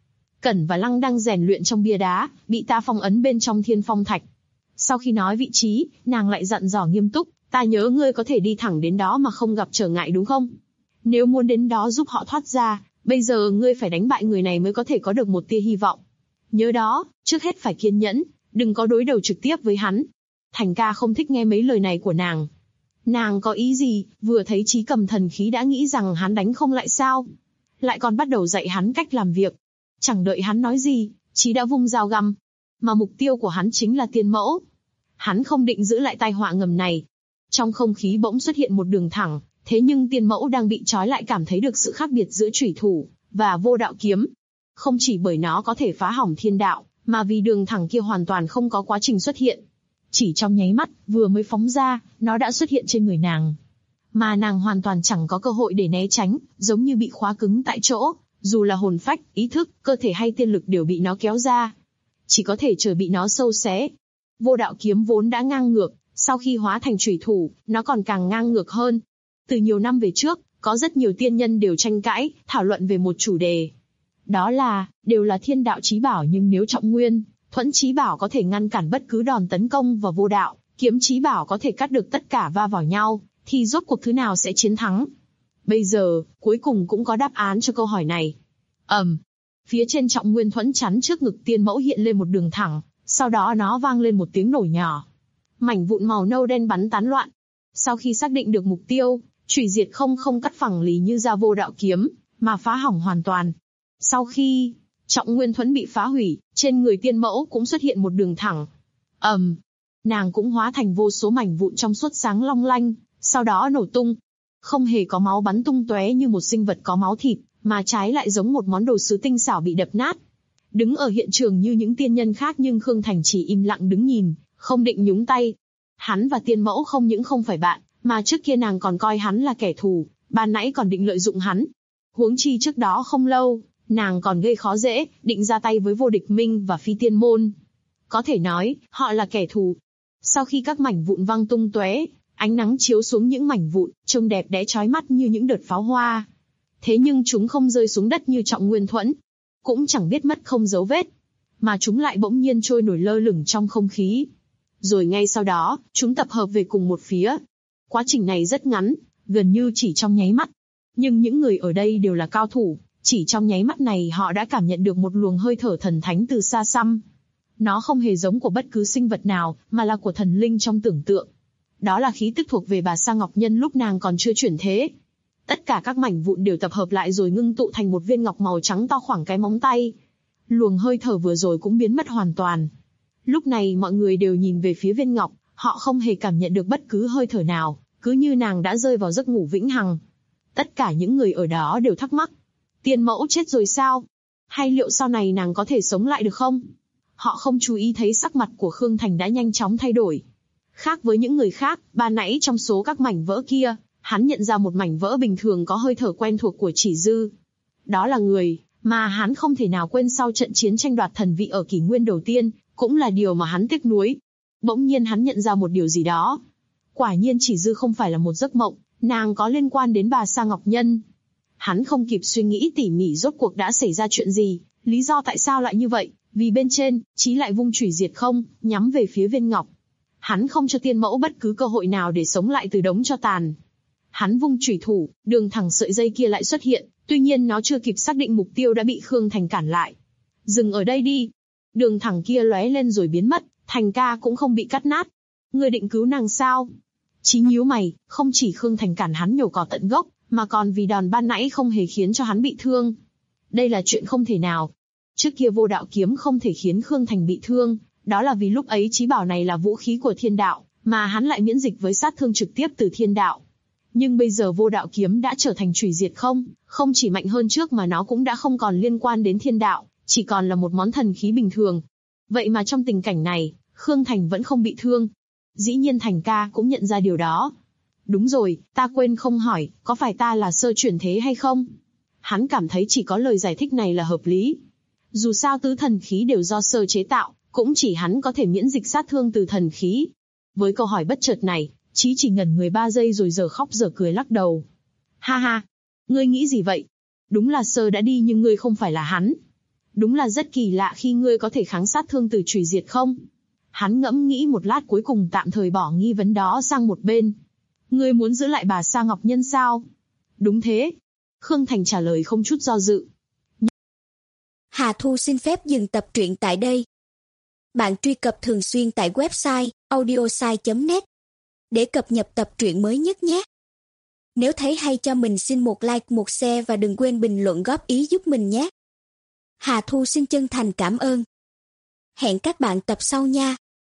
Cẩn và Lăng đang rèn luyện trong bia đá, bị ta phong ấn bên trong Thiên Phong Thạch. Sau khi nói vị trí, nàng lại dặn dò nghiêm túc, ta nhớ ngươi có thể đi thẳng đến đó mà không gặp trở ngại đúng không? Nếu muốn đến đó giúp họ thoát ra, bây giờ ngươi phải đánh bại người này mới có thể có được một tia hy vọng. Nhớ đó, trước hết phải kiên nhẫn, đừng có đối đầu trực tiếp với hắn. Thành ca không thích nghe mấy lời này của nàng. Nàng có ý gì, vừa thấy Chí cầm thần khí đã nghĩ rằng hắn đánh không lại sao? Lại còn bắt đầu dạy hắn cách làm việc. Chẳng đợi hắn nói gì, Chí đã vung dao găm. Mà mục tiêu của hắn chính là Tiên Mẫu. Hắn không định giữ lại tai họa ngầm này. Trong không khí bỗng xuất hiện một đường thẳng, thế nhưng Tiên Mẫu đang bị trói lại cảm thấy được sự khác biệt giữa chủy thủ và vô đạo kiếm. Không chỉ bởi nó có thể phá hỏng thiên đạo, mà vì đường thẳng kia hoàn toàn không có quá trình xuất hiện. Chỉ trong nháy mắt, vừa mới phóng ra, nó đã xuất hiện trên người nàng. Mà nàng hoàn toàn chẳng có cơ hội để né tránh, giống như bị khóa cứng tại chỗ, dù là hồn phách, ý thức, cơ thể hay tiên lực đều bị nó kéo ra. Chỉ có thể chờ bị nó sâu xé. Vô đạo kiếm vốn đã ngang ngược, sau khi hóa thành chủy thủ, nó còn càng ngang ngược hơn. Từ nhiều năm về trước, có rất nhiều tiên nhân đều tranh cãi, thảo luận về một chủ đề. Đó là, đều là thiên đạo chí bảo nhưng nếu Trọng Nguyên, Thuẫn chí bảo có thể ngăn cản bất cứ đòn tấn công và vô đạo, kiếm chí bảo có thể cắt được tất cả va vào nhau, thì rốt cuộc thứ nào sẽ chiến thắng? Bây giờ, cuối cùng cũng có đáp án cho câu hỏi này. Phía trên Trọng Nguyên Thuẫn chắn trước ngực Tiên Mẫu hiện lên một đường thẳng, sau đó nó vang lên một tiếng nổ nhỏ. Mảnh vụn màu nâu đen bắn tán loạn. Sau khi xác định được mục tiêu, chủy diệt không cắt phẳng lì như ra vô đạo kiếm, mà phá hỏng hoàn toàn. Sau khi Trọng Nguyên Thuẫn bị phá hủy, trên người Tiên Mẫu cũng xuất hiện một đường thẳng. Nàng cũng hóa thành vô số mảnh vụn trong suốt sáng long lanh, sau đó nổ tung. Không hề có máu bắn tung tóe như một sinh vật có máu thịt, mà trái lại giống một món đồ sứ tinh xảo bị đập nát. Đứng ở hiện trường như những tiên nhân khác nhưng Khương Thành chỉ im lặng đứng nhìn, không định nhúng tay. Hắn và Tiên Mẫu không những không phải bạn, mà trước kia nàng còn coi hắn là kẻ thù, ban nãy còn định lợi dụng hắn. Huống chi trước đó không lâu, nàng còn gây khó dễ, định ra tay với Vô Địch Minh và Phi Tiên Môn. Có thể nói, họ là kẻ thù. Sau khi các mảnh vụn văng tung tóe, ánh nắng chiếu xuống những mảnh vụn, trông đẹp đẽ chói mắt như những đợt pháo hoa. Thế nhưng chúng không rơi xuống đất như Trọng Nguyên Thuẫn, cũng chẳng biết mất không dấu vết, mà chúng lại bỗng nhiên trôi nổi lơ lửng trong không khí. Rồi ngay sau đó, chúng tập hợp về cùng một phía. Quá trình này rất ngắn, gần như chỉ trong nháy mắt. Nhưng những người ở đây đều là cao thủ, chỉ trong nháy mắt này họ đã cảm nhận được một luồng hơi thở thần thánh từ xa xăm. Nó không hề giống của bất cứ sinh vật nào, mà là của thần linh trong tưởng tượng. Đó là khí tức thuộc về bà Sa Ngọc Nhân lúc nàng còn chưa chuyển thế. Tất cả các mảnh vụn đều tập hợp lại rồi ngưng tụ thành một viên ngọc màu trắng to khoảng cái móng tay. Luồng hơi thở vừa rồi cũng biến mất hoàn toàn. Lúc này mọi người đều nhìn về phía viên ngọc, họ không hề cảm nhận được bất cứ hơi thở nào, cứ như nàng đã rơi vào giấc ngủ vĩnh hằng. Tất cả những người ở đó đều thắc mắc. Tiên Mẫu chết rồi sao? Hay liệu sau này nàng có thể sống lại được không? Họ không chú ý thấy sắc mặt của Khương Thành đã nhanh chóng thay đổi. Khác với những người khác, ban nãy trong số các mảnh vỡ kia, hắn nhận ra một mảnh vỡ bình thường có hơi thở quen thuộc của Chỉ Dư. Đó là người mà hắn không thể nào quên sau trận chiến tranh đoạt thần vị ở kỷ nguyên đầu tiên, cũng là điều mà hắn tiếc nuối. Bỗng nhiên hắn nhận ra một điều gì đó. Quả nhiên Chỉ Dư không phải là một giấc mộng, nàng có liên quan đến bà Sa Ngọc Nhân. Hắn không kịp suy nghĩ tỉ mỉ rốt cuộc đã xảy ra chuyện gì, lý do tại sao lại như vậy, vì bên trên, Chí lại vung chủy diệt không, nhắm về phía viên ngọc. Hắn không cho Tiên Mẫu bất cứ cơ hội nào để sống lại từ đống tro tàn. Hắn vung chủy thủ, đường thẳng sợi dây kia lại xuất hiện, tuy nhiên nó chưa kịp xác định mục tiêu đã bị Khương Thành cản lại. Dừng ở đây đi. Đường thẳng kia lóe lên rồi biến mất, Thành ca cũng không bị cắt nát. Ngươi định cứu nàng sao? Chí nhíu mày, không chỉ Khương Thành cản hắn nhổ cỏ tận gốc, mà còn vì đòn ban nãy không hề khiến cho hắn bị thương. Đây là chuyện không thể nào. Trước kia vô đạo kiếm không thể khiến Khương Thành bị thương, đó là vì lúc ấy chí bảo này là vũ khí của thiên đạo, mà hắn lại miễn dịch với sát thương trực tiếp từ thiên đạo. Nhưng bây giờ vô đạo kiếm đã trở thành chủy diệt không chỉ mạnh hơn trước mà nó cũng đã không còn liên quan đến thiên đạo, chỉ còn là một món thần khí bình thường. Vậy mà trong tình cảnh này, Khương Thành vẫn không bị thương. Dĩ nhiên Thành ca cũng nhận ra điều đó. Đúng rồi, ta quên không hỏi, có phải ta là sơ chuyển thế hay không? Hắn cảm thấy chỉ có lời giải thích này là hợp lý. Dù sao tứ thần khí đều do sơ chế tạo, cũng chỉ hắn có thể miễn dịch sát thương từ thần khí. Với câu hỏi bất chợt này, Chí chỉ ngẩn người 3 giây rồi giờ khóc giờ cười lắc đầu. Ha ha, ngươi nghĩ gì vậy? Đúng là sơ đã đi nhưng ngươi không phải là hắn. Đúng là rất kỳ lạ khi ngươi có thể kháng sát thương từ chủy diệt không? Hắn ngẫm nghĩ một lát cuối cùng tạm thời bỏ nghi vấn đó sang một bên. Ngươi muốn giữ lại bà Sa Ngọc Nhân sao? Đúng thế. Khương Thành trả lời không chút do dự. Hà Thu xin phép dừng tập truyện tại đây. Bạn truy cập thường xuyên tại website audiosai.net để cập nhật tập truyện mới nhất nhé. Nếu thấy hay cho mình xin một like, một share và đừng quên bình luận góp ý giúp mình nhé. Hà Thu xin chân thành cảm ơn. Hẹn các bạn tập sau nha.